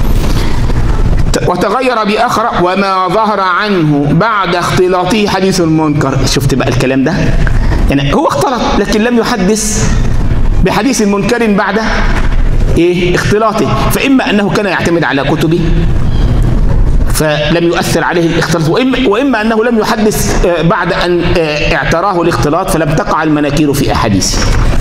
وتغير باخر وما ظهر عنه بعد اختلاطه حديث المنكر. شفت بقى الكلام ده؟ يعني هو اختلط لكن لم يحدث بحديث منكر بعد ايه؟ اختلاطه. فاما انه كان يعتمد على كتبه فلم يؤثر عليه الاختلاط، وإما, وإما أنه لم يحدث بعد أن اعتراه الاختلاط فلم تقع المناكير في أحاديثه.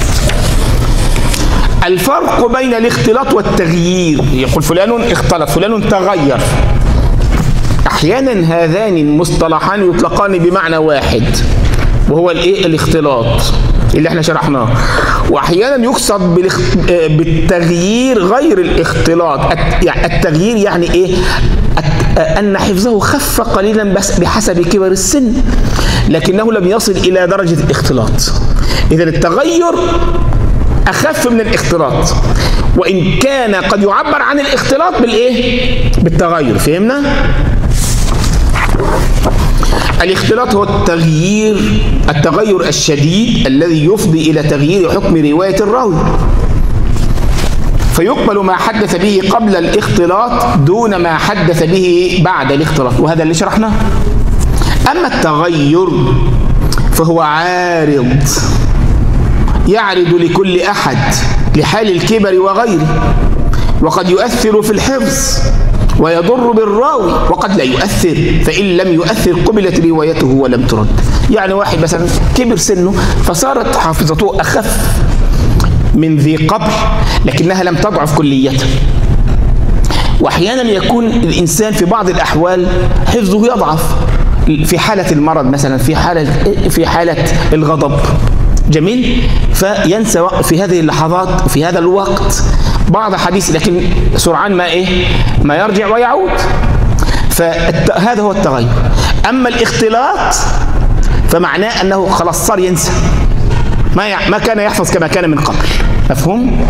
الفرق بين الاختلاط والتغيير، يقول فلان اختلط فلان تغير. أحيانا هذان المصطلحان يطلقان بمعنى واحد وهو الايه؟ الاختلاط اللي احنا شرحناه. واحيانا يقصد بالتغيير غير الاختلاط. التغيير يعني ايه؟ أن حفظه خف قليلا بس بحسب كبر السن لكنه لم يصل إلى درجة الاختلاط. إذا التغير أخف من الاختلاط، وإن كان قد يعبر عن الاختلاط بالإيه؟ بالتغير. فهمنا؟ الاختلاط هو التغيير التغير الشديد الذي يفضي إلى تغيير حكم رواية الراوي، فيقبل ما حدث به قبل الاختلاط دون ما حدث به بعد الاختلاط، وهذا اللي شرحناه. أما التغير فهو عارض يعرض لكل أحد لحال الكبر وغيره، وقد يؤثر في الحفظ ويضر بالراوي وقد لا يؤثر، فإن لم يؤثر قبلت روايته ولم ترد. يعني واحد مثلا كبر سنه فصارت حافظته أخف من ذي قبل لكنها لم تضعف كلية. واحيانا يكون الانسان في بعض الاحوال حفظه يضعف في حالة المرض مثلا، في حالة في حالة الغضب، جميل، فينسى في هذه اللحظات وفي هذا الوقت بعض حديث، لكن سرعان ما ايه ما يرجع ويعود. فهذا هو التغير. اما الاختلاط فمعناه انه خلاص صار ينسى ما ما كان يحفظ كما كان من قبل. مفهوم؟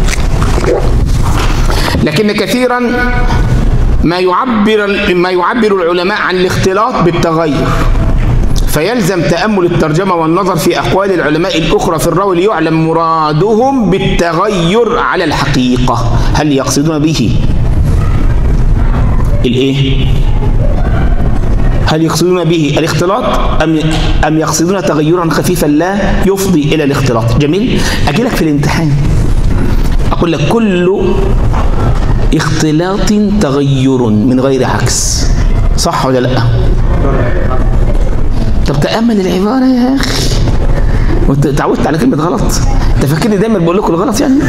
لكن كثيرا ما يعبر ما يعبر العلماء عن الاختلاط بالتغير، فيلزم تأمل الترجمة والنظر في أقوال العلماء الأخرى في الراوي ليعلم مرادهم بالتغير على الحقيقة. هل يقصدون به الإيه؟ هل يقصدون به الاختلاط أم أم يقصدون تغيرا خفيفا لا يفضي إلى الاختلاط؟ جميل. أجي لك في الامتحان أقول لك كل اختلاط تغير من غير عكس، صح ولا لا؟ طب تأمل العبارة يا أخي، وانت تعودت على كلمة غلط، انت فاكرني دايما بقول لكم الغلط يعني؟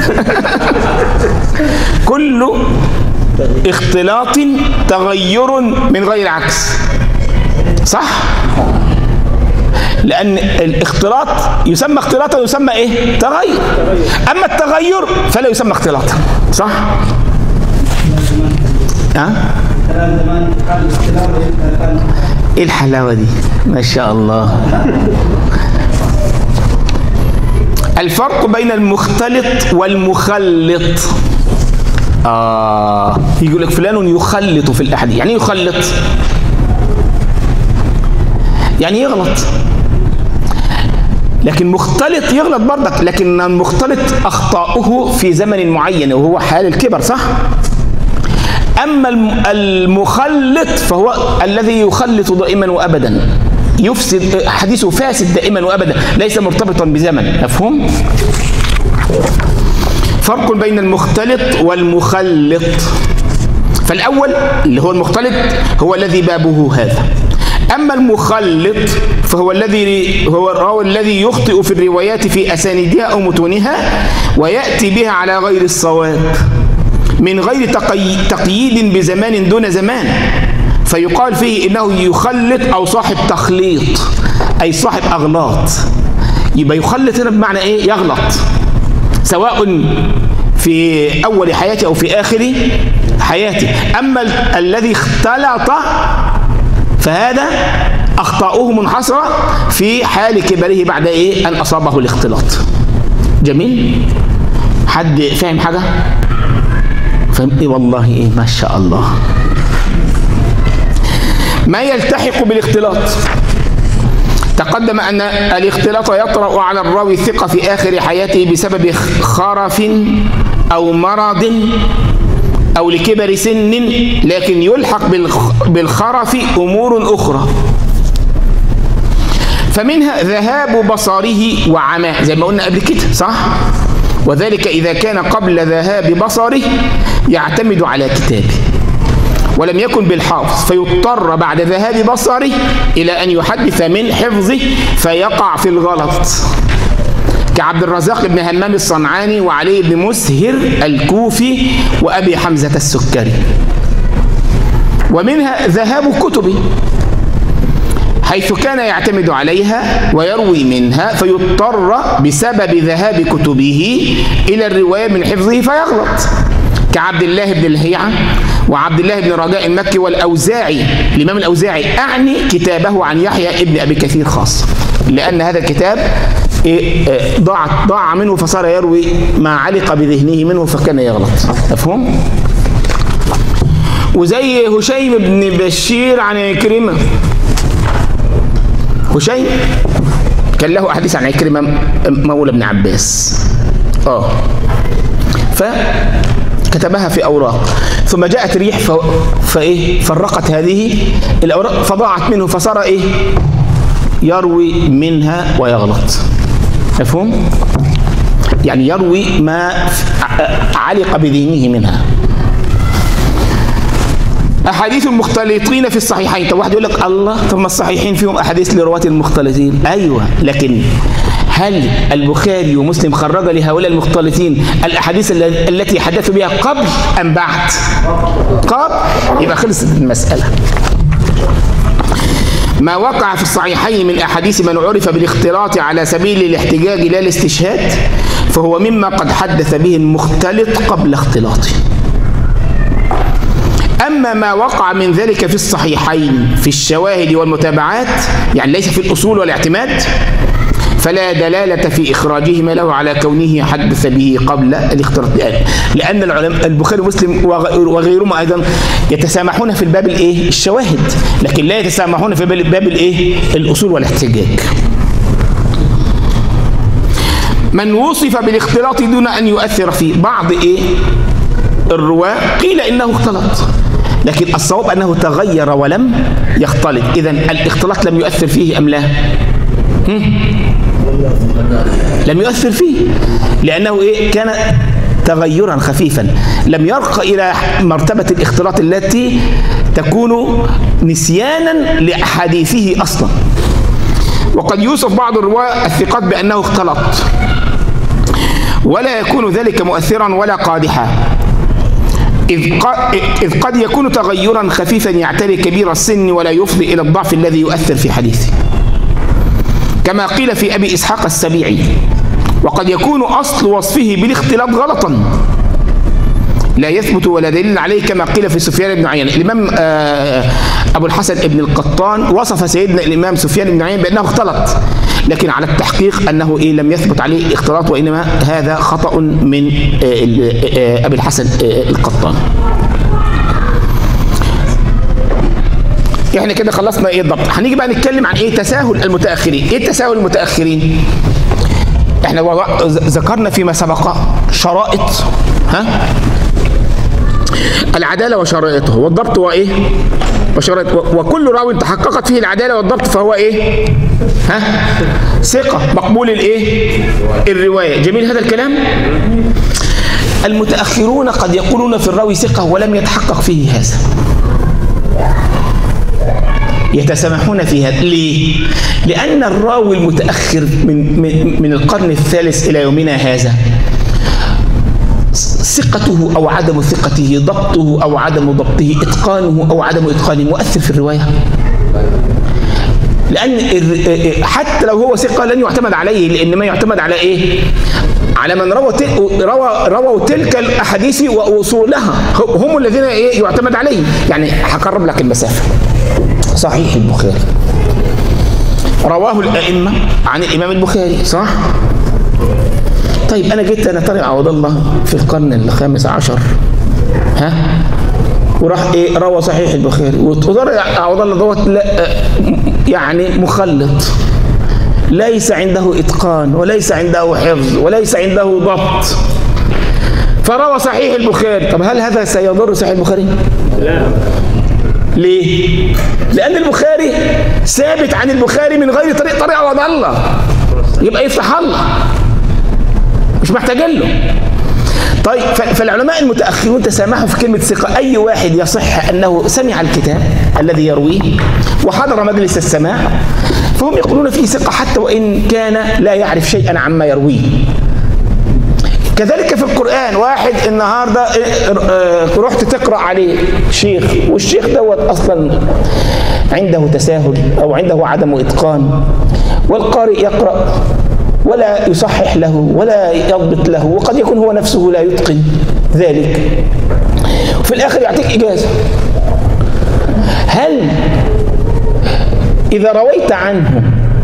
كل اختلاط تغير من غير عكس، صح؟ لأن الاختلاط يسمى اختلاطا ويسمى إيه؟ تغير. أما التغير فلا يسمى اختلاطا. صح؟ ها؟ إيه الحلاوة دي؟ ما شاء الله. الفرق بين المختلط والمخلط. آه يقول لك فلان يخلط في الأحاديث. يعني يخلط يعني يغلط، لكن مختلط يغلط برضك، لكن المختلط أخطاؤه في زمن معين وهو حال الكبر. صح؟ أما المخلط فهو الذي يخلط دائما وأبدا، يفسد حديثه، فاسد دائما وأبدا، ليس مرتبطا بزمن. مفهوم؟ فرق بين المختلط والمخلط. فالأول اللي هو المختلط هو الذي بابه هذا. أما المخلط فهو الذي هو الراوي الذي يخطئ في الروايات في أسانيدها أو متونها ويأتي بها على غير الصواب من غير تقييد بزمان دون زمان، فيقال فيه إنه يخلط أو صاحب تخليط، أي صاحب أغلاط. يبقى يخلط هنا بمعنى إيه؟ يغلط، سواء في أول حياته أو في آخر حياته. أما الذي اختلط فهذا أخطاؤه منحصرة في حال كبره بعد إيه؟ أن أصابه الاختلاط. جميل؟ حد فاهم حاجة؟ فهم إيه؟ والله إيه ما شاء الله. ما يلتحق بالاختلاط. تقدم أن الاختلاط يطرأ على الراوي الثقة في آخر حياته بسبب خرف أو مرض أو لكبر سن، لكن يلحق بالخرف أمور أخرى، فمنها ذهاب بصره وعماه زي ما قلنا قبل كده. صح؟ وذلك إذا كان قبل ذهاب بصره يعتمد على كتابه ولم يكن بالحافظ، فيضطر بعد ذهاب بصره إلى أن يحدث من حفظه فيقع في الغلط، كعبد الرزاق بن همام الصنعاني وعلي بن مسهر الكوفي وأبي حمزة السكري. ومنها ذهاب كتبه حيث كان يعتمد عليها ويروي منها، فيضطر بسبب ذهاب كتبه إلى الرواية من حفظه فيغلط، كعبد الله بن الهيعة وعبد الله بن رجاء المكي والأوزاعي. الإمام الأوزاعي أعني كتابه عن يحيى ابن أبي كثير خاصة، لأن هذا الكتاب ضاع ضاع منه فصار يروي ما علق بذهنه منه فكان يغلط. مفهوم؟ وزي هشيم بن بشير عن عكرمة. هشيم كان له أحاديث عن عكرمة مولى ابن عباس، اه فكتبها في أوراق، ثم جاءت ريح ف... فإيه فرقت هذه الأوراق فضاعت منه فصار إيه يروي منها ويغلط. مفهوم؟ يعني يروي ما علق بذهنه منها. أحاديث المختلطين في الصحيحين. طب واحد يقول لك الله، طب ما الصحيحين فيهم أحاديث لرواة المختلطين. أيوة، لكن هل البخاري ومسلم خرج لهؤلاء المختلطين الأحاديث التي حدثوا بها قبل أم بعد؟ قبل، يبقى خلصت المسألة. ما وقع في الصحيحين من أحاديث من عرف بالاختلاط على سبيل الاحتجاج لا الاستشهاد فهو مما قد حدث به المختلط قبل اختلاطه. أما ما وقع من ذلك في الصحيحين في الشواهد والمتابعات، يعني ليس في الأصول والاعتماد، فلا دلالة في إخراجهما له على كونه حدث به قبل الاختلاط، لأن العلماء البخاري ومسلم وغيرهما أيضا يتسامحون في الباب الإيه؟ الشواهد، لكن لا يتسامحون في باب الإيه؟ الأصول والاحتجاج. من وصف بالاختلاط دون أن يؤثر فيه، بعض إيه؟ الرواة قيل إنه اختلط، لكن الصواب أنه تغير ولم يختلط. إذن الاختلاط لم يؤثر فيه أم لا؟ لم يؤثر فيه، لأنه إيه؟ كان تغيرا خفيفا، لم يرقى إلى مرتبة الاختلاط التي تكون نسيانا لأحاديثه أصلا. وقد يوصف بعض الرواة الثقات بأنه اختلط ولا يكون ذلك مؤثرا ولا قادحا، إذ قد يكون تغيرا خفيفا يعتري كبير السن ولا يفضي إلى الضعف الذي يؤثر في حديثه. كما قيل في أبي إسحاق السبيعي، وقد يكون أصل وصفه بالاختلاط غلطا لا يثبت ولا دليل عليه، كما قيل في سفيان بن عيينة. الإمام أبو الحسن ابن القطان وصف سيدنا الإمام سفيان بن عيينة بأنه اختلط، لكن على التحقيق أنه إيه لم يثبت عليه اختلاط، وإنما هذا خطأ من أبي الحسن القطان. احنا كده خلصنا ايه الضبط. هنيجي بقى نتكلم عن ايه تساهل المتأخرين. ايه تساهل المتأخرين؟ احنا ذكرنا فيما سبق شرائط ها العدالة وشرائطه، والضبط هو ايه وشرائط، وكل راوي تحققت فيه العدالة والضبط فهو ايه ها ثقة مقبول الايه الرواية. جميل هذا الكلام. المتأخرون قد يقولون في الراوي ثقة ولم يتحقق فيه هذا، يتسامحون في هذا. ليه؟ لأن الراوي المتأخر من من من القرن الثالث إلى يومنا هذا ثقته أو عدم ثقته، ضبطه أو عدم ضبطه، إتقانه أو عدم إتقانه مؤثر في الرواية. لأن حتى لو هو ثقة لن يعتمد عليه، لأن ما يعتمد على إيه؟ على من روى روى رووا تلك الأحاديث وأصولها، هم الذين إيه يعتمد عليهم. يعني هقرب لك المسافة. صحيح البخاري رواه الأئمة عن الإمام البخاري، صح؟ طيب أنا جيت أنا طارق عوض الله في القرن الخامس عشر ها وراح إيه روى صحيح البخاري، وطارق عوض الله دوت يعني مخلط، ليس عنده إتقان وليس عنده حفظ وليس عنده ضبط، فروى صحيح البخاري. طب هل هذا سيضر صحيح البخاري؟ لا. ليه؟ لأن البخاري ثابت عن البخاري من غير طريق طريق عوض الله، يبقى يفتح الله مش محتاج له. طيب فالعلماء المتأخرون تسامحوا في كلمة ثقة. أي واحد يصح أنه سمع الكتاب الذي يرويه وحضر مجلس السماع فهم يقولون فيه ثقة حتى وإن كان لا يعرف شيئا عما يرويه. كذلك في القرآن، واحد النهاردة رحت تقرأ عليه شيخ، والشيخ دوت أصلا عنده تساهل أو عنده عدم إتقان، والقارئ يقرأ ولا يصحح له ولا يضبط له، وقد يكون هو نفسه لا يتقن ذلك، وفي الآخر يعطيك إجازة. هل إذا رويت عنه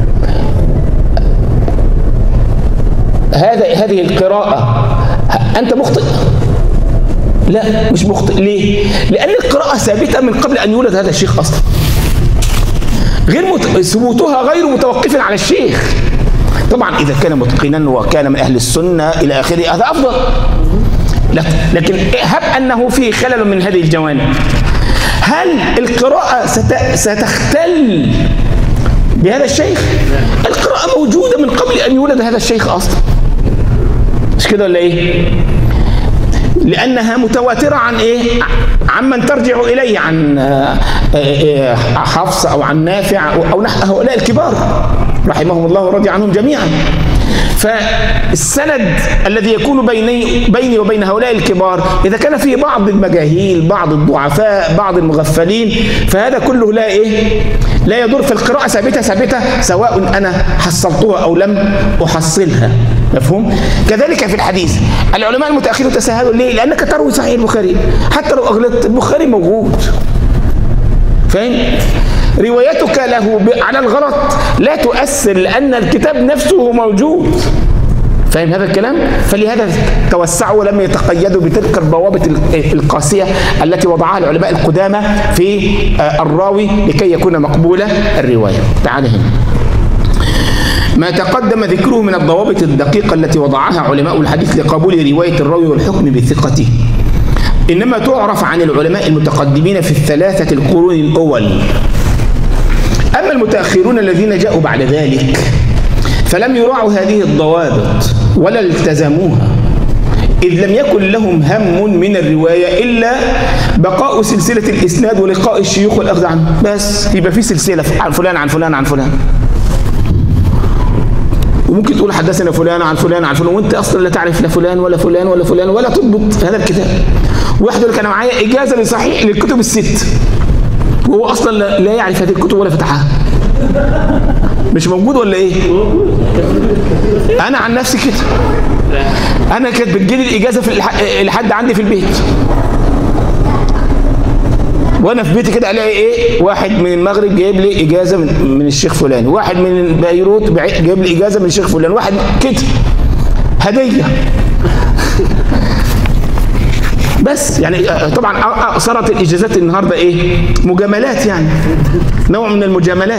هذا هذه القراءة أنت مخطئ؟ لا مش مخطئ. ليه؟ لأن القراءة ثابتة من قبل أن يولد هذا الشيخ أصلا، غير مت... ثبوتها غير متوقف على الشيخ. طبعا إذا كان متقنا وكان من أهل السنة إلى آخره هذا أفضل، لكن هب أنه فيه خلل من هذه الجوانب. هل القراءة ست... ستختل بهذا الشيخ؟ القراءة موجودة من قبل أن يولد هذا الشيخ أصلا، مش كده ولا إيه؟ لأنها متواترة عن إيه؟ عمن ترجع إليه، عن حفص أو عن نافع أو نحو هؤلاء الكبار رحمهم الله ورضي عنهم جميعا. فالسند الذي يكون بيني, بيني وبين هؤلاء الكبار إذا كان فيه بعض المجاهيل، بعض الضعفاء، بعض المغفلين، فهذا كله لا إيه؟ لا يضر. في القراءة ثابتة ثابتة سواء أنا حصلتها أو لم أحصلها. مفهوم؟ كذلك في الحديث العلماء المتأخرون تساهلوا. ليه؟ لأنك تروي صحيح البخاري حتى لو أغلطت البخاري موجود، فاهم؟ روايتك له على الغلط لا تؤثر لأن الكتاب نفسه موجود، فاهم هذا الكلام؟ فلهذا توسعوا ولم يتقيدوا بتلك الضوابط القاسية التي وضعها العلماء القدامى في الراوي لكي يكون مقبولة الرواية. تعال هنا ما تقدم ذكره من الضوابط الدقيقة التي وضعها علماء الحديث لقبول رواية الراوي والحكم بثقته إنما تعرف عن العلماء المتقدمين في الثلاثة القرون الأول. أما المتأخرون الذين جاءوا بعد ذلك فلم يراعوا هذه الضوابط ولا التزموها، إذ لم يكن لهم هم من الرواية إلا بقاء سلسلة الإسناد ولقاء الشيوخ والأخذ عنه. بس يبقى في سلسلة عن فلان عن فلان عن فلان، وممكن تقول حدثنا فلان عن فلان عن فلان وانت اصلا لا تعرف لا فلان ولا فلان ولا فلان ولا تضبط هذا الكتاب. واحد يقول لك انا معايا اجازه لصحيح للكتب الست وهو اصلا لا يعرف هذه الكتب ولا فتحها. مش موجود ولا ايه؟ انا عن نفسي كده، انا كانت بتجيلي الاجازه في لحد عندي في البيت، وانا في بيتي كده الاقي ايه، واحد من المغرب جايب لي اجازه من, من الشيخ فلان، واحد من بيروت جايب لي اجازه من الشيخ فلان، واحد كده هديه. بس يعني طبعا صارت الاجازات النهارده ايه؟ مجاملات، يعني نوع من المجاملات.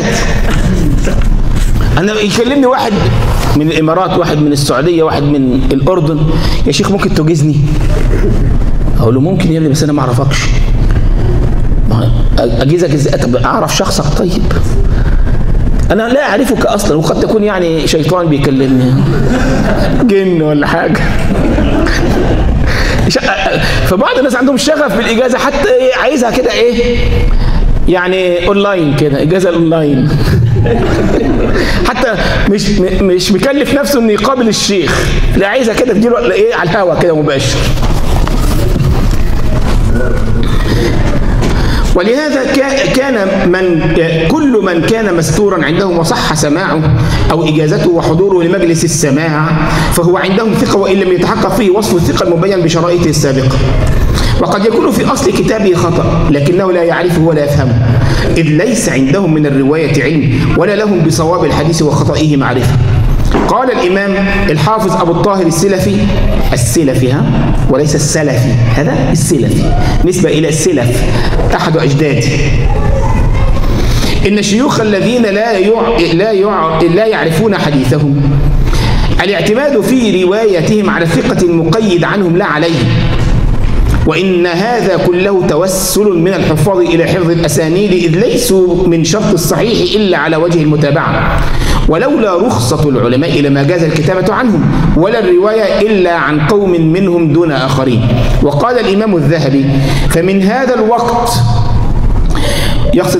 انا يكلمني واحد من الامارات، واحد من السعوديه، واحد من الاردن، يا شيخ ممكن تجيزني؟ اقول له ممكن يا ابني بس انا ما اعرفكش. اجيزك ازاي؟ طب اعرف شخصك؟ طيب انا لا اعرفك اصلا، وقد تكون يعني شيطان بيكلمني، جن ولا حاجه. فبعض الناس عندهم شغف بالاجازه، حتى ايه عايزها كده ايه يعني اونلاين كده، اجازه اونلاين. حتى مش مش مكلف نفسه انه يقابل الشيخ، لا عايزها كده تجيله ايه على الهوا كده مباشر. ولهذا كان من كل من كان مستورا عندهم وصح سماعه أو إجازته وحضوره لمجلس السماع فهو عندهم ثقة، وإن لم يتحقق فيه وصف الثقة المبين بشرائطه السابقة. وقد يكون في أصل كتابه خطأ لكنه لا يعرفه ولا يفهمه، إذ ليس عندهم من الرواية علم ولا لهم بصواب الحديث وخطئه معرفة. قال الإمام الحافظ أبو الطاهر السلفي، السلفي ها وليس السلفي، هذا السلفي نسبة إلى السلف أحد أجداده، إن الشيوخ الذين لا يع... لا يع... لا يعرفون حديثهم الاعتماد في روايتهم على الثقة المقيد عنهم لا عليه، وإن هذا كله توسل من الحفاظ إلى حفظ الأسانيد، إذ ليسوا من شرط الصحيح إلا على وجه المتابعة، ولولا رخصة العلماء لما جاز الكتابة عنهم ولا الرواية إلا عن قوم منهم دون آخرين. وقال الإمام الذهبي فمن هذا الوقت، يقصد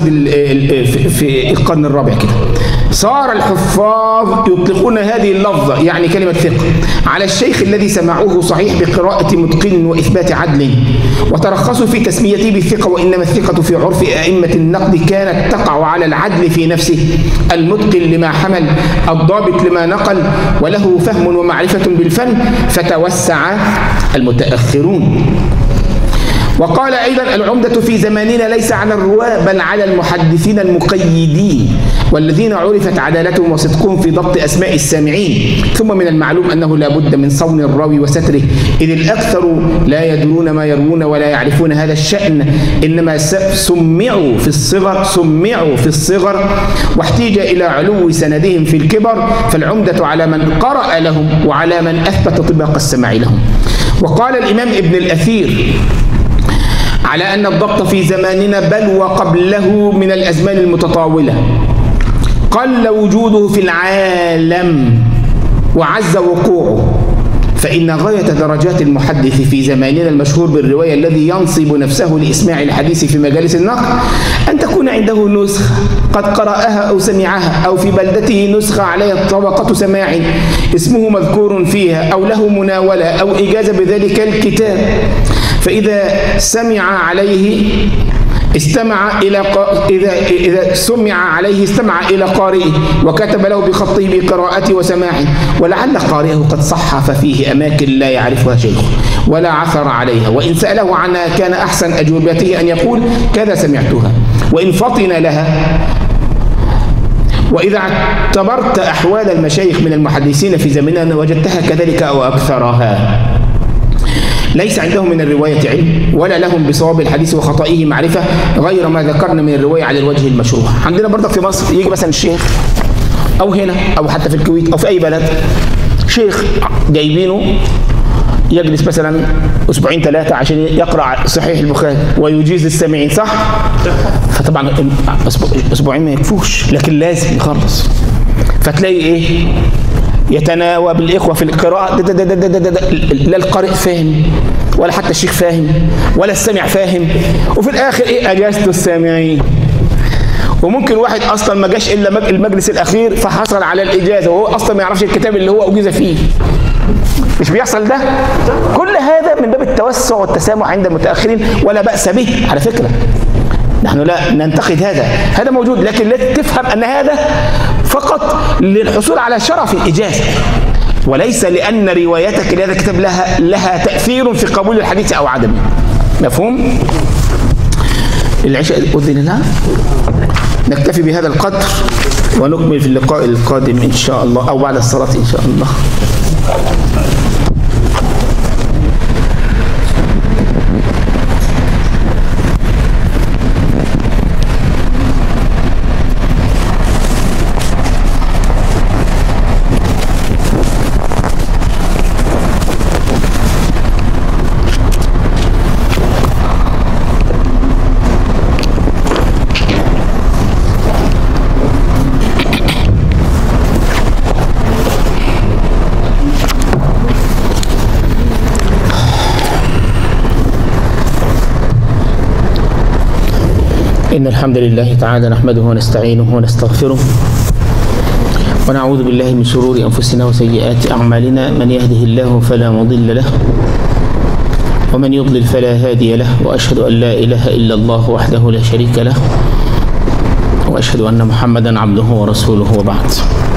في القرن الرابع كده، صار الحفاظ يطلقون هذه اللفظة يعني كلمة ثقة على الشيخ الذي سمعوه صحيح بقراءة متقن وإثبات عدل، وترخصوا في تسميته بالثقة، وإنما الثقة في عرف أئمة النقد كانت تقع على العدل في نفسه، المتقن لما حمل، الضابط لما نقل، وله فهم ومعرفة بالفن، فتوسع المتأخرون. وقال أيضا العمدة في زماننا ليس على الرواة بل على المحدثين المقيدين، والذين عرفت عدالتهم وصدقهم في ضبط أسماء السامعين. ثم من المعلوم أنه لا بد من صون الراوي وستره، إذ الأكثر لا يدرون ما يروون ولا يعرفون هذا الشأن، إنما سمعوا في الصغر سمعوا في الصغر واحتيج إلى علو سندهم في الكبر، فالعمدة على من قرأ لهم وعلى من أثبت طباق السماع لهم. وقال الإمام ابن الأثير على أن الضبط في زماننا بل وقبله من الأزمان المتطاولة قل وجوده في العالم وعز وقوعه، فإن غاية درجات المحدث في زماننا المشهور بالرواية الذي ينصب نفسه لإسماع الحديث في مجالس النقل أن تكون عنده نسخة قد قرأها أو سمعها، أو في بلدته نسخة عليها طبقة سماع اسمه مذكور فيها، أو له مناولة أو إجازة بذلك الكتاب، فإذا سمع عليه استمع إلى ق... إذا إذا سمع عليه استمع إلى قارئه وكتب له بخطه بقراءته وسماعه، ولعل قارئه قد صحف فيه أماكن لا يعرفها شيخه ولا عثر عليها، وإن سأله عنها كان أحسن أجوبته أن يقول كذا سمعتها، وإن فطن لها. وإذا اعتبرت أحوال المشايخ من المحدثين في زمننا وجدتها كذلك أو أكثرها، ليس عندهم من الرواية علم ولا لهم بصواب الحديث وخطئه معرفة غير ما ذكرنا من الرواية على الوجه المشروع. عندنا برضك في مصر يجي مثلا الشيخ أو هنا أو حتى في الكويت أو في أي بلد، شيخ جايبينه يجلس مثلا أسبوعين ثلاثة عشان يقرأ صحيح البخاري ويجيز السامعين، صح؟ فطبعا أسبوعين ما يكفوش، لكن لازم يخلص. فتلاقي إيه؟ يتناوب الإخوة في القراءة، دا دا دا دا دا دا دا. لا القارئ فاهم ولا حتى الشيخ فاهم ولا السامع فاهم، وفي الآخر إيه؟ أجازة السامعين. وممكن واحد أصلا ما جاش إلا المجلس الأخير فحصل على الإجازة وهو أصلا ما يعرفش الكتاب اللي هو أجيز فيه. مش بيحصل ده؟ كل هذا من باب التوسع والتسامح عند المتأخرين، ولا بأس به على فكرة. نحن لا ننتقد هذا، هذا موجود، لكن لا تفهم أن هذا فقط للحصول على شرف الإجازة، وليس لأن روايتك لهذا الكتاب لها, لها تأثير في قبول الحديث أو عدمه. مفهوم؟ العشاء أذن لها، نكتفي بهذا القدر ونكمل في اللقاء القادم إن شاء الله، أو بعد الصلاة إن شاء الله. إن الحمد لله تعالى نحمده ونستعينه ونستغفره ونعوذ بالله من شرور أنفسنا وسيئات أعمالنا. من يهده الله فلا مضل له ومن يضلل فلا هادي له، وأشهد أن لا إله إلا الله وحده لا شريك له، وأشهد أن محمدا عبده ورسوله، وبعد.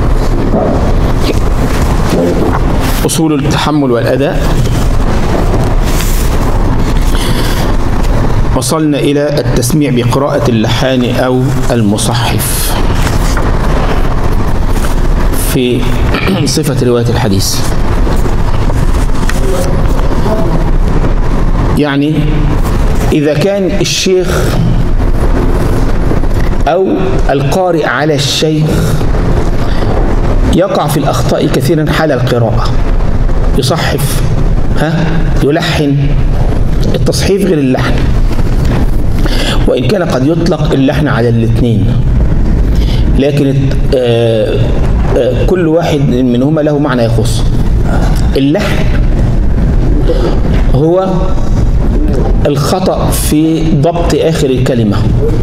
أصول التحمل والأداء. وصلنا إلى التسميع بقراءة اللحان أو المصحف في صفة رواية الحديث. يعني إذا كان الشيخ أو القارئ على الشيخ يقع في الأخطاء كثيرا حال القراءة، يصحف، ها يلحن. التصحيف غير اللحن، وإن كان قد يطلق اللحن على الاثنين، لكن آآ آآ كل واحد منهما له معنى يخص. اللحن هو الخطأ في ضبط آخر الكلمة،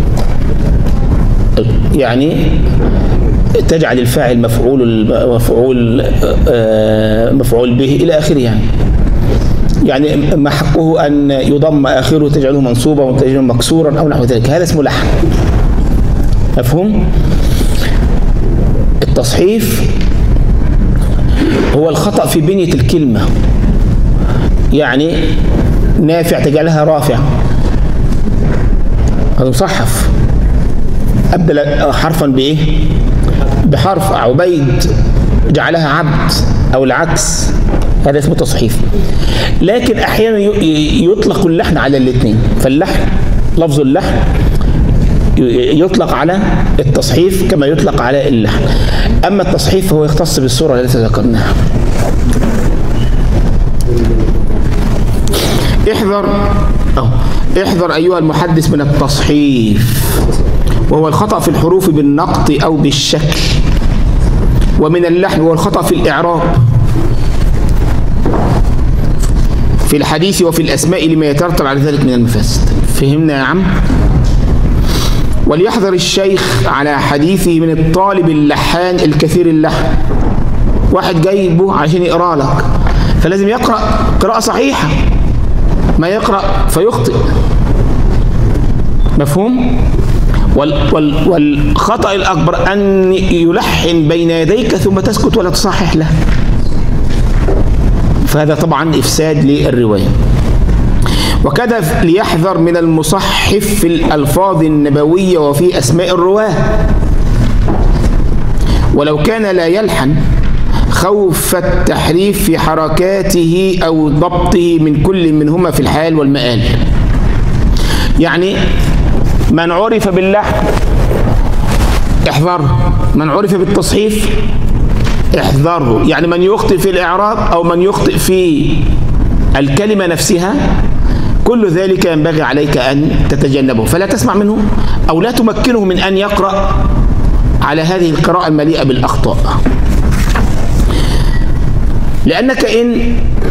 يعني تجعل الفاعل مفعول مفعول مفعول به إلى آخره، يعني يعني ما حقه أن يضم آخره تجعله منصوبا وتجعله مكسورا أو نحو ذلك، هذا اسمه لحن. مفهوم؟ التصحيف هو الخطأ في بنية الكلمة، يعني نافع تجعلها رافع، هذا مصحف. أبدل حرفا بإيه؟ بحرف. عبيد جعلها عبد أو العكس، هذا اسمه تصحيف. لكن أحيانا يطلق اللحن على الاثنين، فاللحن لفظ اللحن يطلق على التصحيف كما يطلق على اللحن. أما التصحيف فهو يختص بالصورة التي ذكرناها. احذر أو احذر أيها المحدث من التصحيف، وهو الخطأ في الحروف بالنقط أو بالشكل، ومن اللحن وهو الخطأ في الإعراب في الحديث وفي الأسماء لما يترتب على ذلك من المفاسد. فهمنا يا عم؟ وليحذر الشيخ على حديثه من الطالب اللحان الكثير اللحن. واحد جايبه عشان يقرأ لك، فلازم يقرأ قراءة صحيحة، ما يقرأ فيخطئ. مفهوم؟ وال وال والخطأ الأكبر أن يلحن بين يديك ثم تسكت ولا تصحح له، فهذا طبعا إفساد للرواية. وكذا ليحذر من المصحف في الألفاظ النبوية وفي أسماء الرواة، ولو كان لا يلحن خوف التحريف في حركاته أو ضبطه من كل منهما في الحال والمآل. يعني من عرف باللحن احذره، من عرف بالتصحيف احذره. يعني من يخطئ في الإعراب أو من يخطئ في الكلمة نفسها، كل ذلك ينبغي عليك أن تتجنبه، فلا تسمع منه أو لا تمكنه من أن يقرأ على هذه القراءة المليئة بالأخطاء، لأنك إن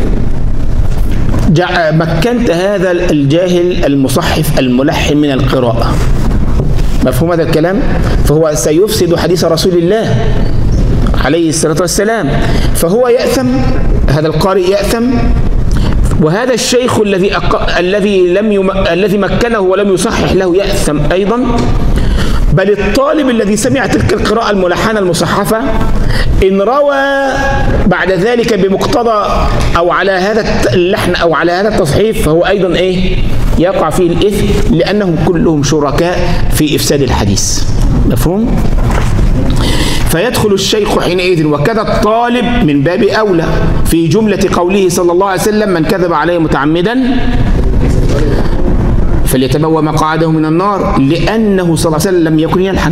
مكنت هذا الجاهل المصحف الملحن من القراءة، مفهوم هذا الكلام؟ فهو سيفسد حديث رسول الله عليه الصلاة والسلام، فهو يأثم، هذا القارئ يأثم وهذا الشيخ الذي أق... الذي لم يم... الذي مكنه ولم يصحح له يأثم أيضا، بل الطالب الذي سمع تلك القراءة الملحنة المصحفة إن روى بعد ذلك بمقتضى أو على هذا اللحن أو على هذا التصحيف فهو أيضا إيه؟ يقع فيه الإثم، لأنهم كلهم شركاء في إفساد الحديث. مفهوم؟ فيدخل الشيخ حينئذ وكذا الطالب من باب أولى في جملة قوله صلى الله عليه وسلم: من كذب عليه متعمدا فليتبوأ مقعده من النار، لأنه صلى الله عليه وسلم لم يكن يلحن.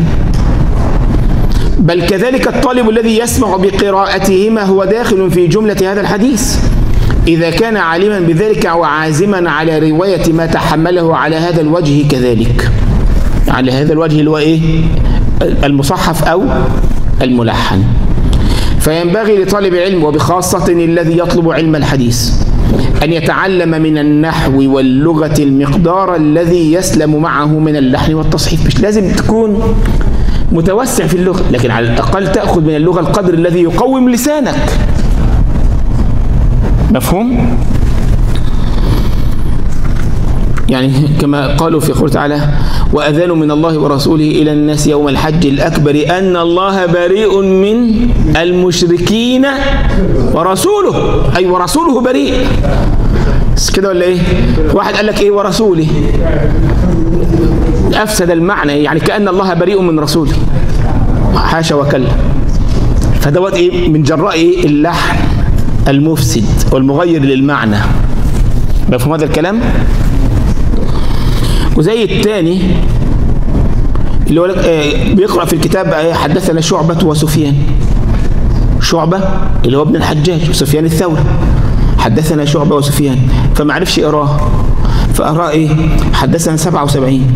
بل كذلك الطالب الذي يسمع بقراءتهما هو داخل في جملة هذا الحديث إذا كان عالما بذلك وعازما على رواية ما تحمله على هذا الوجه كذلك، على هذا الوجه اللي هو إيه؟ المصحف أو الملحن. فينبغي لطالب العلم وبخاصة الذي يطلب علم الحديث أن يتعلم من النحو واللغة المقدار الذي يسلم معه من اللحن والتصحيف. مش لازم تكون متوسع في اللغة، لكن على الأقل تأخذ من اللغة القدر الذي يقوم لسانك. مفهوم؟ يعني كما قالوا في قوله تعالى: وأذان من الله ورسوله إلى الناس يوم الحج الأكبر أن الله بريء من المشركين ورسوله، أي ورسوله بريء. كده ولا إيه؟ واحد قال لك إيه ورسوله؟ أفسد المعنى، يعني كأن الله بريء من رسوله. حاشا وكلا. فدوت إيه؟ من جراء إيه؟ اللحن المفسد والمغير للمعنى. مفهوم هذا الكلام؟ وزي الثاني اللي هو بيقرأ في الكتاب حدثنا شعبة وسفيان. شعبة اللي هو ابن الحجاج، وسفيان الثوري. حدثنا شعبة وسفيان، فما عرفش يقراه، فقرأ ايه؟ حدثنا سبعة وسبعين.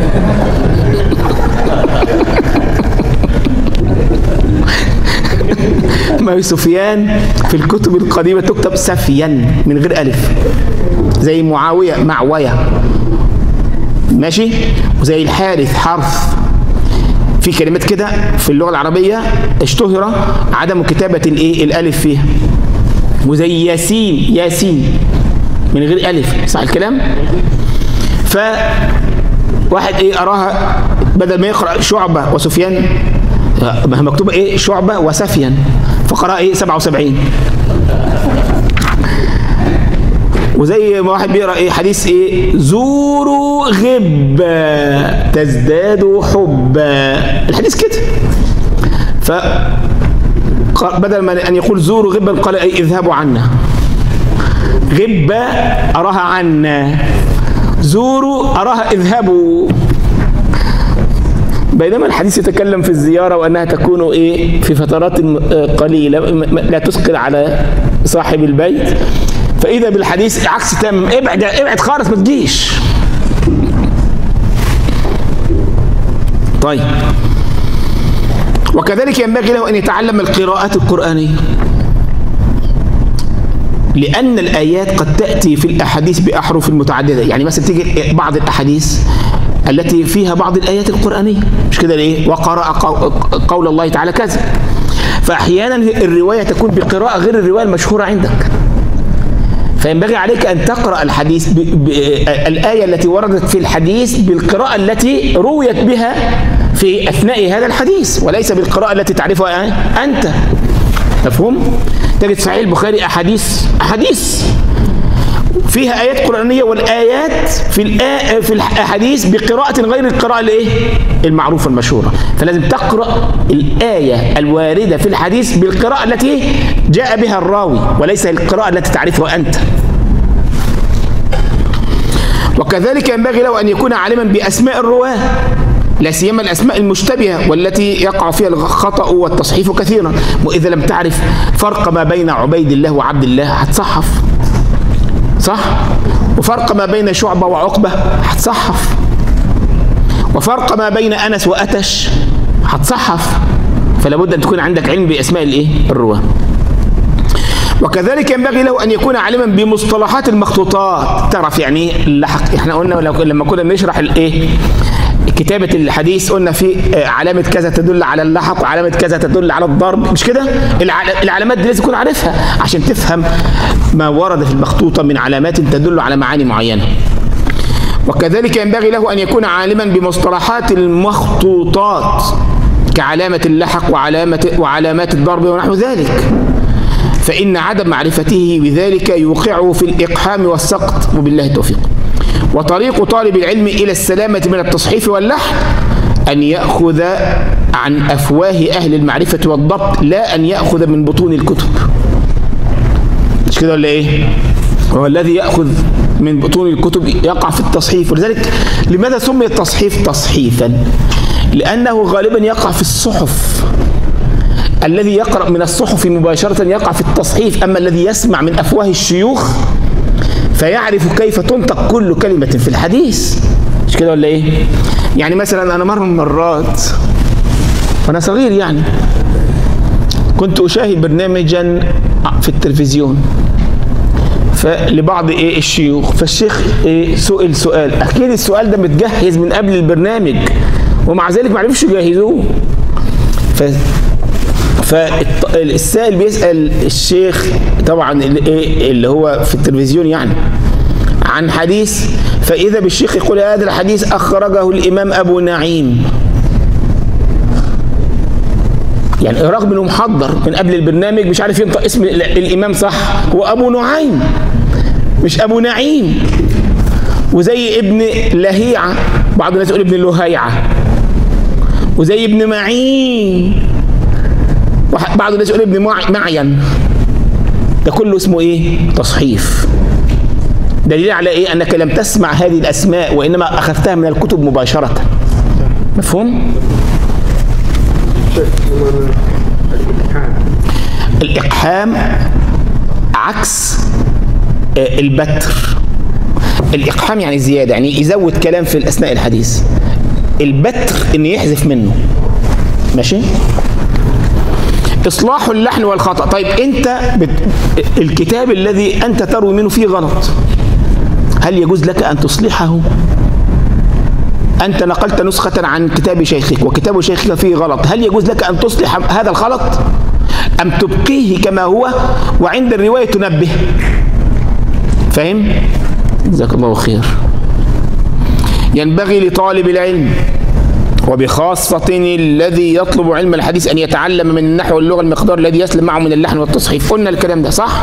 ما هي سفيان في الكتب القديمة تكتب سفيان من غير ألف، زي معاوية معوية، ماشي؟ وزي الحارث حرف. في كلمات كده في اللغة العربية اشتهر عدم كتابة الايه؟ الألف فيها. وزي ياسين ياسين من غير ألف، صح الكلام؟ ف واحد ايه أراها بدل ما يقرأ شعبة وسفيان مكتوبة ايه؟ شعبة وسفيان، فقرأ ايه؟ سبعة وسبعين. وزي ما واحد بيقرأ ايه؟ حديث ايه؟ زوروا غبا تزدادوا حبا، الحديث كده. ف بدل ما ان يقول زوروا غبا قال ايه؟ اذهبوا عنا. غبا اراها عنا، زوروا اراها اذهبوا. بينما الحديث يتكلم في الزيارة وأنها تكون إيه؟ في فترات قليلة لا تثقل على صاحب البيت. فإذا بالحديث عكس تام، ابعد ابعد خالص ما تجيش. طيب، وكذلك ينبغي له أن يتعلم القراءات القرآنية، لأن الآيات قد تأتي في الأحاديث بأحرف متعددة. يعني مثلا تيجي بعض الأحاديث التي فيها بعض الآيات القرآنية، مش كده ليه؟ وقرأ قول الله تعالى كذا. فأحيانا الرواية تكون بقراءة غير الرواية المشهورة عندك، فينبغي عليك أن تقرأ الحديث ب... ب... الآية التي وردت في الحديث بالقراءة التي رويت بها في أثناء هذا الحديث، وليس بالقراءة التي تعرفها أنت. مفهوم؟ تجد صحيح البخاري أحاديث أحاديث فيها آيات قرآنية، والآيات في الآ... في الأحاديث بقراءة غير القراءة الإيه؟ المعروفة المشهورة. فلازم تقرأ الآية الواردة في الحديث بالقراءة التي جاء بها الراوي، وليس القراءة التي تعرفها أنت. وكذلك ينبغي له أن يكون عالما بأسماء الرواة، لا سيما الأسماء المشتبهة والتي يقع فيها الخطأ والتصحيف كثيرا. وإذا لم تعرف فرق ما بين عبيد الله وعبد الله هتصحف، صح؟ وفرق ما بين شعبة وعقبة هتصحف، وفرق ما بين أنس وأتش هتصحف. فلا بد أن تكون عندك علم بأسماء الإيه؟ الرواة. وكذلك ينبغي له أن يكون عالما بمصطلحات المخطوطات. تعرف يعني ايه اللحق؟ احنا قلنا لما كنا بنشرح الايه كتابة الحديث قلنا في علامة كذا تدل على اللحق وعلامة كذا تدل على الضرب، مش كده؟ العلامات دي لازم تكون عارفها عشان تفهم ما ورد في المخطوطة من علامات تدل على معاني معينة. وكذلك ينبغي له أن يكون عالما بمصطلحات المخطوطات كعلامة اللحق وعلامة وعلامات الضرب ونحو ذلك، فإن عدم معرفته بذلك يوقعه في الإقحام والسقط، وبالله التوفيق. وطريق طالب العلم إلى السلامة من التصحيف واللحن أن يأخذ عن أفواه أهل المعرفة والضبط، لا أن يأخذ من بطون الكتب. مش كده ولا إيه؟ هو الذي يأخذ من بطون الكتب يقع في التصحيف. ولذلك لماذا سمي التصحيف تصحيفا؟ لأنه غالبا يقع في الصحف. الذي يقرأ من الصحف مباشرة يقع في التصحيف، أما الذي يسمع من أفواه الشيوخ فيعرف كيف تنطق كل كلمة في الحديث. مش كده ولا إيه؟ يعني مثلا أنا مرة من مرات وأنا صغير يعني كنت أشاهد برنامجا في التلفزيون فلبعض إيه الشيوخ، فالشيخ إيه سئل سؤال، أكيد السؤال ده متجهز من قبل البرنامج ومع ذلك ما عرفش يجهزوه. ف فالسائل بيسأل الشيخ طبعا اللي هو في التلفزيون يعني عن حديث، فإذا بالشيخ يقول هذا الحديث أخرجه الإمام أبو نعيم، يعني رغم انه محضر من قبل البرنامج مش عارف ينطق اسم الإمام صح، هو أبو نعيم مش أبو نعيم. وزي ابن لهيعة، بعض الناس يقول ابن لهيعة، وزي ابن معين، بعض الناس يقول ابن معين. ده كله اسمه ايه؟ تصحيف. دليل على ايه؟ انك لم تسمع هذه الاسماء وانما اخذتها من الكتب مباشرة. مفهوم؟ الاقحام عكس البتر. الاقحام يعني زيادة، يعني يزود كلام في اثناء الحديث. البتر ان يحذف منه. ماشي؟ إصلاح اللحن والخطأ. طيب أنت بت... الكتاب الذي أنت تروي منه فيه غلط، هل يجوز لك أن تصلحه؟ أنت نقلت نسخة عن كتاب شيخك وكتاب شيخك فيه غلط، هل يجوز لك أن تصلح هذا الغلط؟ أم تبقيه كما هو وعند الرواية تنبه؟ فاهم؟ جزاك الله خير. ينبغي لطالب العلم وبخاصة الذي يطلب علم الحديث أن يتعلم من النحو واللغة المقدار الذي يسلم معه من اللحن والتصحيف. قلنا الكلام ده صح؟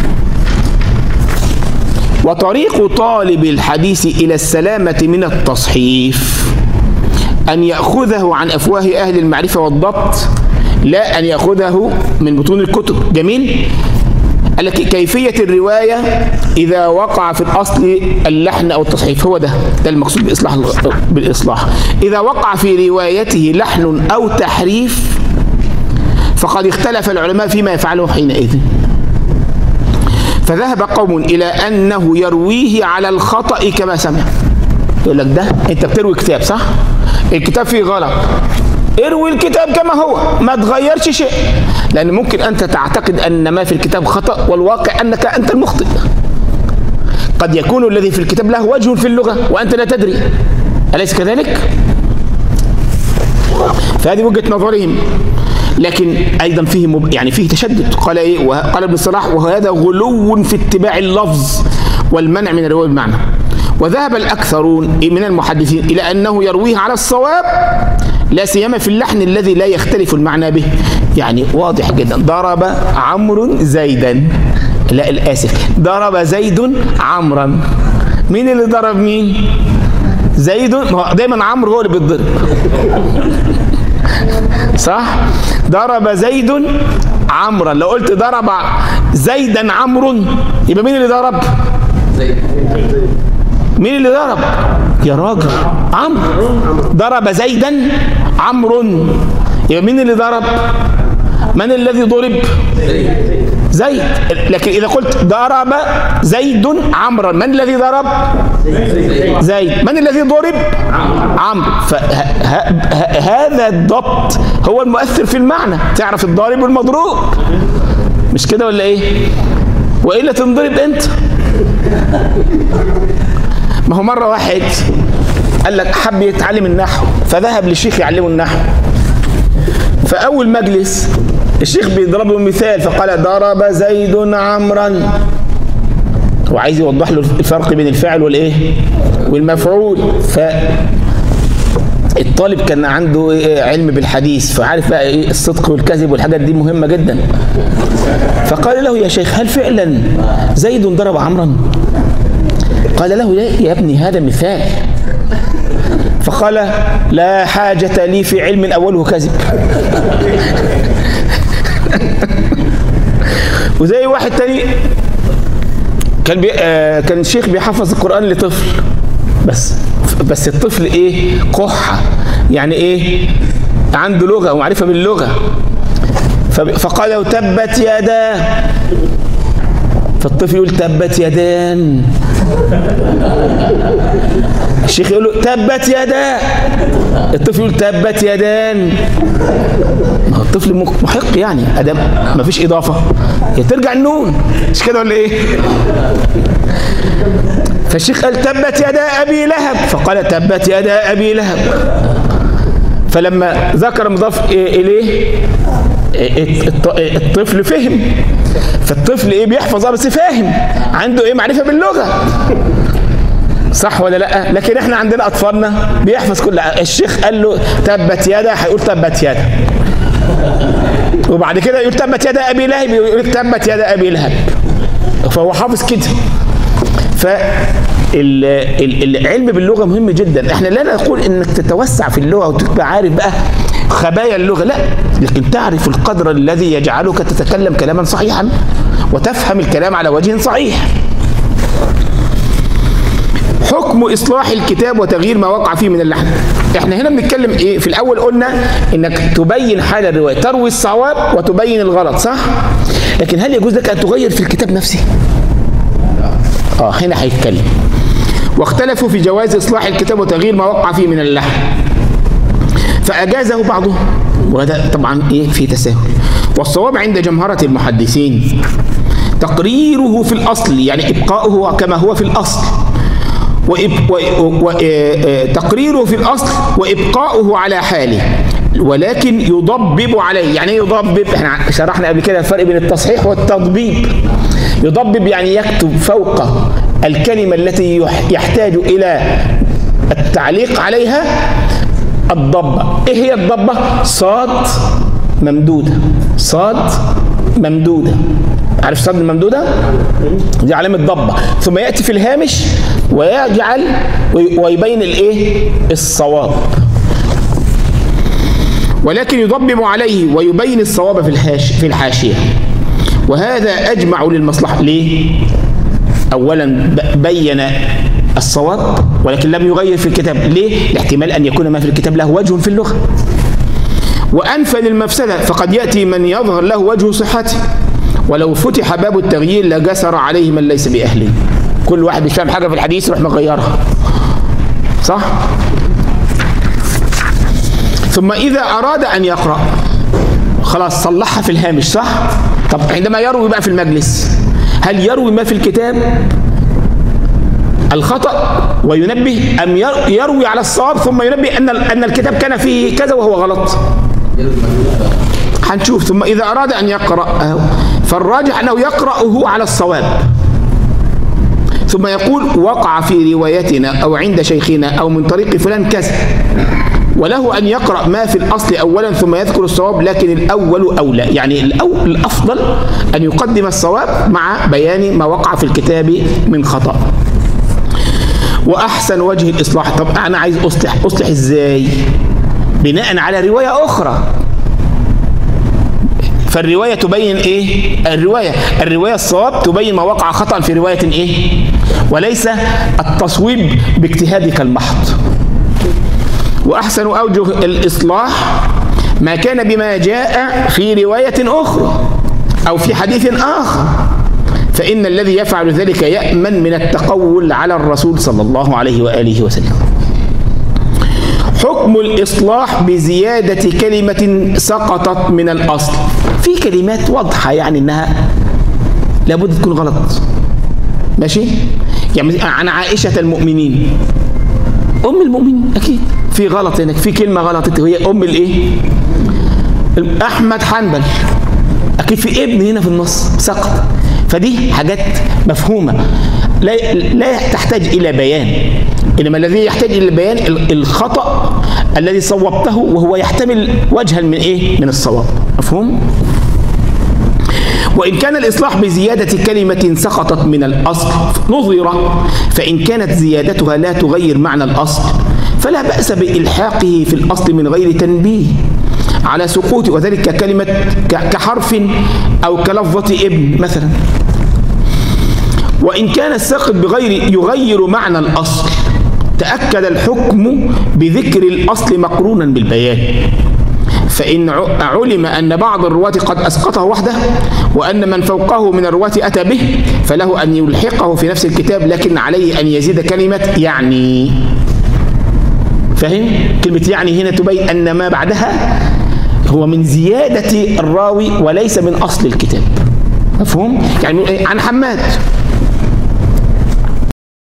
وطريق طالب الحديث إلى السلامة من التصحيف أن يأخذه عن أفواه أهل المعرفة والضبط، لا أن يأخذه من بطون الكتب. جميل؟ قال لك كيفية الرواية إذا وقع في الأصل اللحن أو التصحيف، هو ده ده المقصود بإصلاح بالإصلاح. إذا وقع في روايته لحن أو تحريف فقد اختلف العلماء فيما يفعله حينئذ. فذهب قوم إلى أنه يرويه على الخطأ كما سمع. يقول لك ده أنت بتروي كتاب صح؟ الكتاب فيه غلط، اروي الكتاب كما هو، ما تغيرش شيء، لأن ممكن أنت تعتقد أن ما في الكتاب خطأ والواقع أنك أنت المخطئ. قد يكون الذي في الكتاب له وجه في اللغة وأنت لا تدري، أليس كذلك؟ فهذه وجهة نظرهم، لكن أيضا فيه مب... يعني فيه تشدد. قال إيه؟ قال ابن الصلاح وهذا غلو في اتباع اللفظ والمنع من الرواية بالمعنى. وذهب الأكثرون من المحدثين إلى أنه يرويه على الصواب، لا سيما في اللحن الذي لا يختلف المعنى به. يعني واضح جدا، ضرب عمرو زيدا، لا الآسف، ضرب زيد عمرا. مين اللي ضرب مين؟ زيد. دايما عمرو هو اللي بيتضرب صح؟ ضرب زيد عمرا. لو قلت ضرب زيدا عمرو يبقى مين اللي ضرب؟ زيد. مين اللي ضرب؟ يا راجل عمرو. ضرب زيدا عمرو يبقى مين اللي ضرب؟ من الذي ضرب؟ زيد. لكن إذا قلت ضرب زيد عمرا، من الذي ضرب؟ زيد. من الذي ضرب؟ عمرو. فهذا الضبط هو المؤثر في المعنى، تعرف الضارب والمضروب، مش كده ولا ايه؟ وإلا تنضرب انت. ما هو مرة واحد قال لك حب يتعلم النحو فذهب للشيخ يعلمه النحو، فأول مجلس الشيخ بيضرب له مثال فقال ضرب زيد عمرا، وعايز يوضح له الفرق بين الفاعل والايه والمفعول. فالطالب كان عنده علم بالحديث فعارف بقى ايه الصدق والكذب والحاجات دي مهمة جدا، فقال له يا شيخ هل فعلا زيد ضرب عمرا؟ قال له لا يا ابني هذا مثال. فقال لا حاجة لي في علم أوله كذب. وزي واحد تاني كان بي... آه كان الشيخ بيحفظ القرآن لطفل، بس بس الطفل ايه قحة، يعني ايه عنده لغة ومعرفة باللغة، فقال له تبت يدا، فالطفل يقول تبت يدان، الشيخ يقول له تبت يدا، الطفل يقول تبت يدان. الطفل محق يعني ادم ما فيش اضافه يا ترجع النون، مش كده ولا ايه؟ فالشيخ قال تبت يدا ابي لهب، فقال تبت يدا ابي لهب. فلما ذكر مضاف اليه الطفل فهم، فالطفل ايه بيحفظ بس فاهم، عنده ايه معرفه باللغه، صح ولا لا؟ لكن احنا عندنا اطفالنا بيحفظ كل. الشيخ قال له تبت يدا هيقول تبت يدا، وبعد كده يقول تبت يدا ابي لهب يقول تبت يدا ابي لهب، فهو حافظ كده. فالعلم باللغه مهم جدا. احنا لا نقول انك تتوسع في اللغه وتبقى عارف بقى خبايا اللغه، لا، لكن تعرف القدر الذي يجعلك تتكلم كلاما صحيحا وتفهم الكلام على وجه صحيح. حكم إصلاح الكتاب وتغيير ما وقع فيه من اللحن. احنا هنا بنتكلم ايه؟ في الأول قلنا انك تبين حال الرواية، تروي الصواب وتبين الغلط، صح؟ لكن هل يجوز لك أن تغير في الكتاب نفسه؟ اه هنا هيتكلم. واختلفوا في جواز إصلاح الكتاب وتغيير ما وقع فيه من اللحن، فأجازه بعضهم، وهذا طبعا ايه في تساهل. والصواب عند جمهرة المحدثين تقريره في الأصل، يعني إبقاؤه كما هو في الأصل، وتقريره في الأصل وإبقاؤه على حاله، ولكن يضبب عليه. يعني يضبب، احنا شرحنا قبل كده الفرق بين التصحيح والتضبيب. يضبب يعني يكتب فوق الكلمة التي يحتاج إلى التعليق عليها الضبة. ايه هي الضبة؟ صاد ممدودة، صاد ممدودة، عارف صاد الممدودة؟ دي علامة ضبة. ثم يأتي في الهامش ويجعل ويبين الايه؟ الصواب. ولكن يضبب عليه ويبين الصواب في الهاش في الحاشية، وهذا أجمع للمصلحة. ليه؟ أولا بين الصواب ولكن لم يغير في الكتاب. ليه؟ لاحتمال أن يكون ما في الكتاب له وجه في اللغة، وأنفى للمفسدة، فقد يأتي من يظهر له وجه صحته، ولو فتح باب التغيير لجسر عليه من ليس بأهله. كل واحد مش فاهم حاجة في الحديث يروح مغيرها، صح؟ ثم إذا أراد أن يقرأ خلاص صلحها في الهامش، صح؟ طب عندما يروي بقى في المجلس، هل يروي ما في الكتاب الخطأ وينبه، أم يروي على الصواب ثم ينبه أن أن الكتاب كان فيه كذا وهو غلط؟ هنشوف. ثم إذا أراد أن يقرأ فالراجح أنه يقرأه على الصواب، ثم يقول وقع في روايتنا أو عند شيخنا أو من طريق فلان كذا، وله أن يقرأ ما في الأصل أولا ثم يذكر الصواب، لكن الأول أولى. يعني الأفضل أن يقدم الصواب مع بيان ما وقع في الكتاب من خطأ. وأحسن وجه الإصلاح، طب أنا عايز أصلح، أصلح إزاي؟ بناء على رواية أخرى. فالرواية تبين إيه؟ الرواية الرواية الصواب تبين ما وقع خطأ في رواية إيه؟ وليس التصويب باجتهادك المحض. وأحسن أوجه الإصلاح ما كان بما جاء في رواية أخرى أو في حديث آخر، فإن الذي يفعل ذلك يأمن من التقول على الرسول صلى الله عليه وآله وسلم. حكم الإصلاح بزيادة كلمة سقطت من الأصل. في كلمات واضحة يعني إنها لابد تكون غلط، ماشي؟ يعني عن عائشة المؤمنين، أم المؤمنين أكيد في غلط هناك، في كلمة غلط، هي أم الإيه؟ أحمد حنبل، أكيد في ابن هنا في النص سقط. فدي حاجات مفهومة لا لا تحتاج إلى بيان، إنما الذي يحتاج إلى بيان الخطأ الذي صوبته وهو يحتمل وجها من إيه؟ من الصواب. مفهوم؟ وإن كان الإصلاح بزيادة كلمة سقطت من الأصل نظر، فإن كانت زيادتها لا تغير معنى الأصل فلا بأس بإلحاقه في الأصل من غير تنبيه على سقوط، وذلك كلمة كحرف أو كلفظة ابن مثلا. وإن كان الساقط بغير يغير معنى الأصل تأكد الحكم بذكر الأصل مقرونا بالبيان، فإن علم أن بعض الرواة قد أسقطه وحده وأن من فوقه من الرواة أتى به فله أن يلحقه في نفس الكتاب، لكن عليه أن يزيد كلمة يعني. فهم؟ كلمة يعني هنا تبين أن ما بعدها هو من زيادة الراوي وليس من أصل الكتاب. مفهوم؟ يعني عن حماد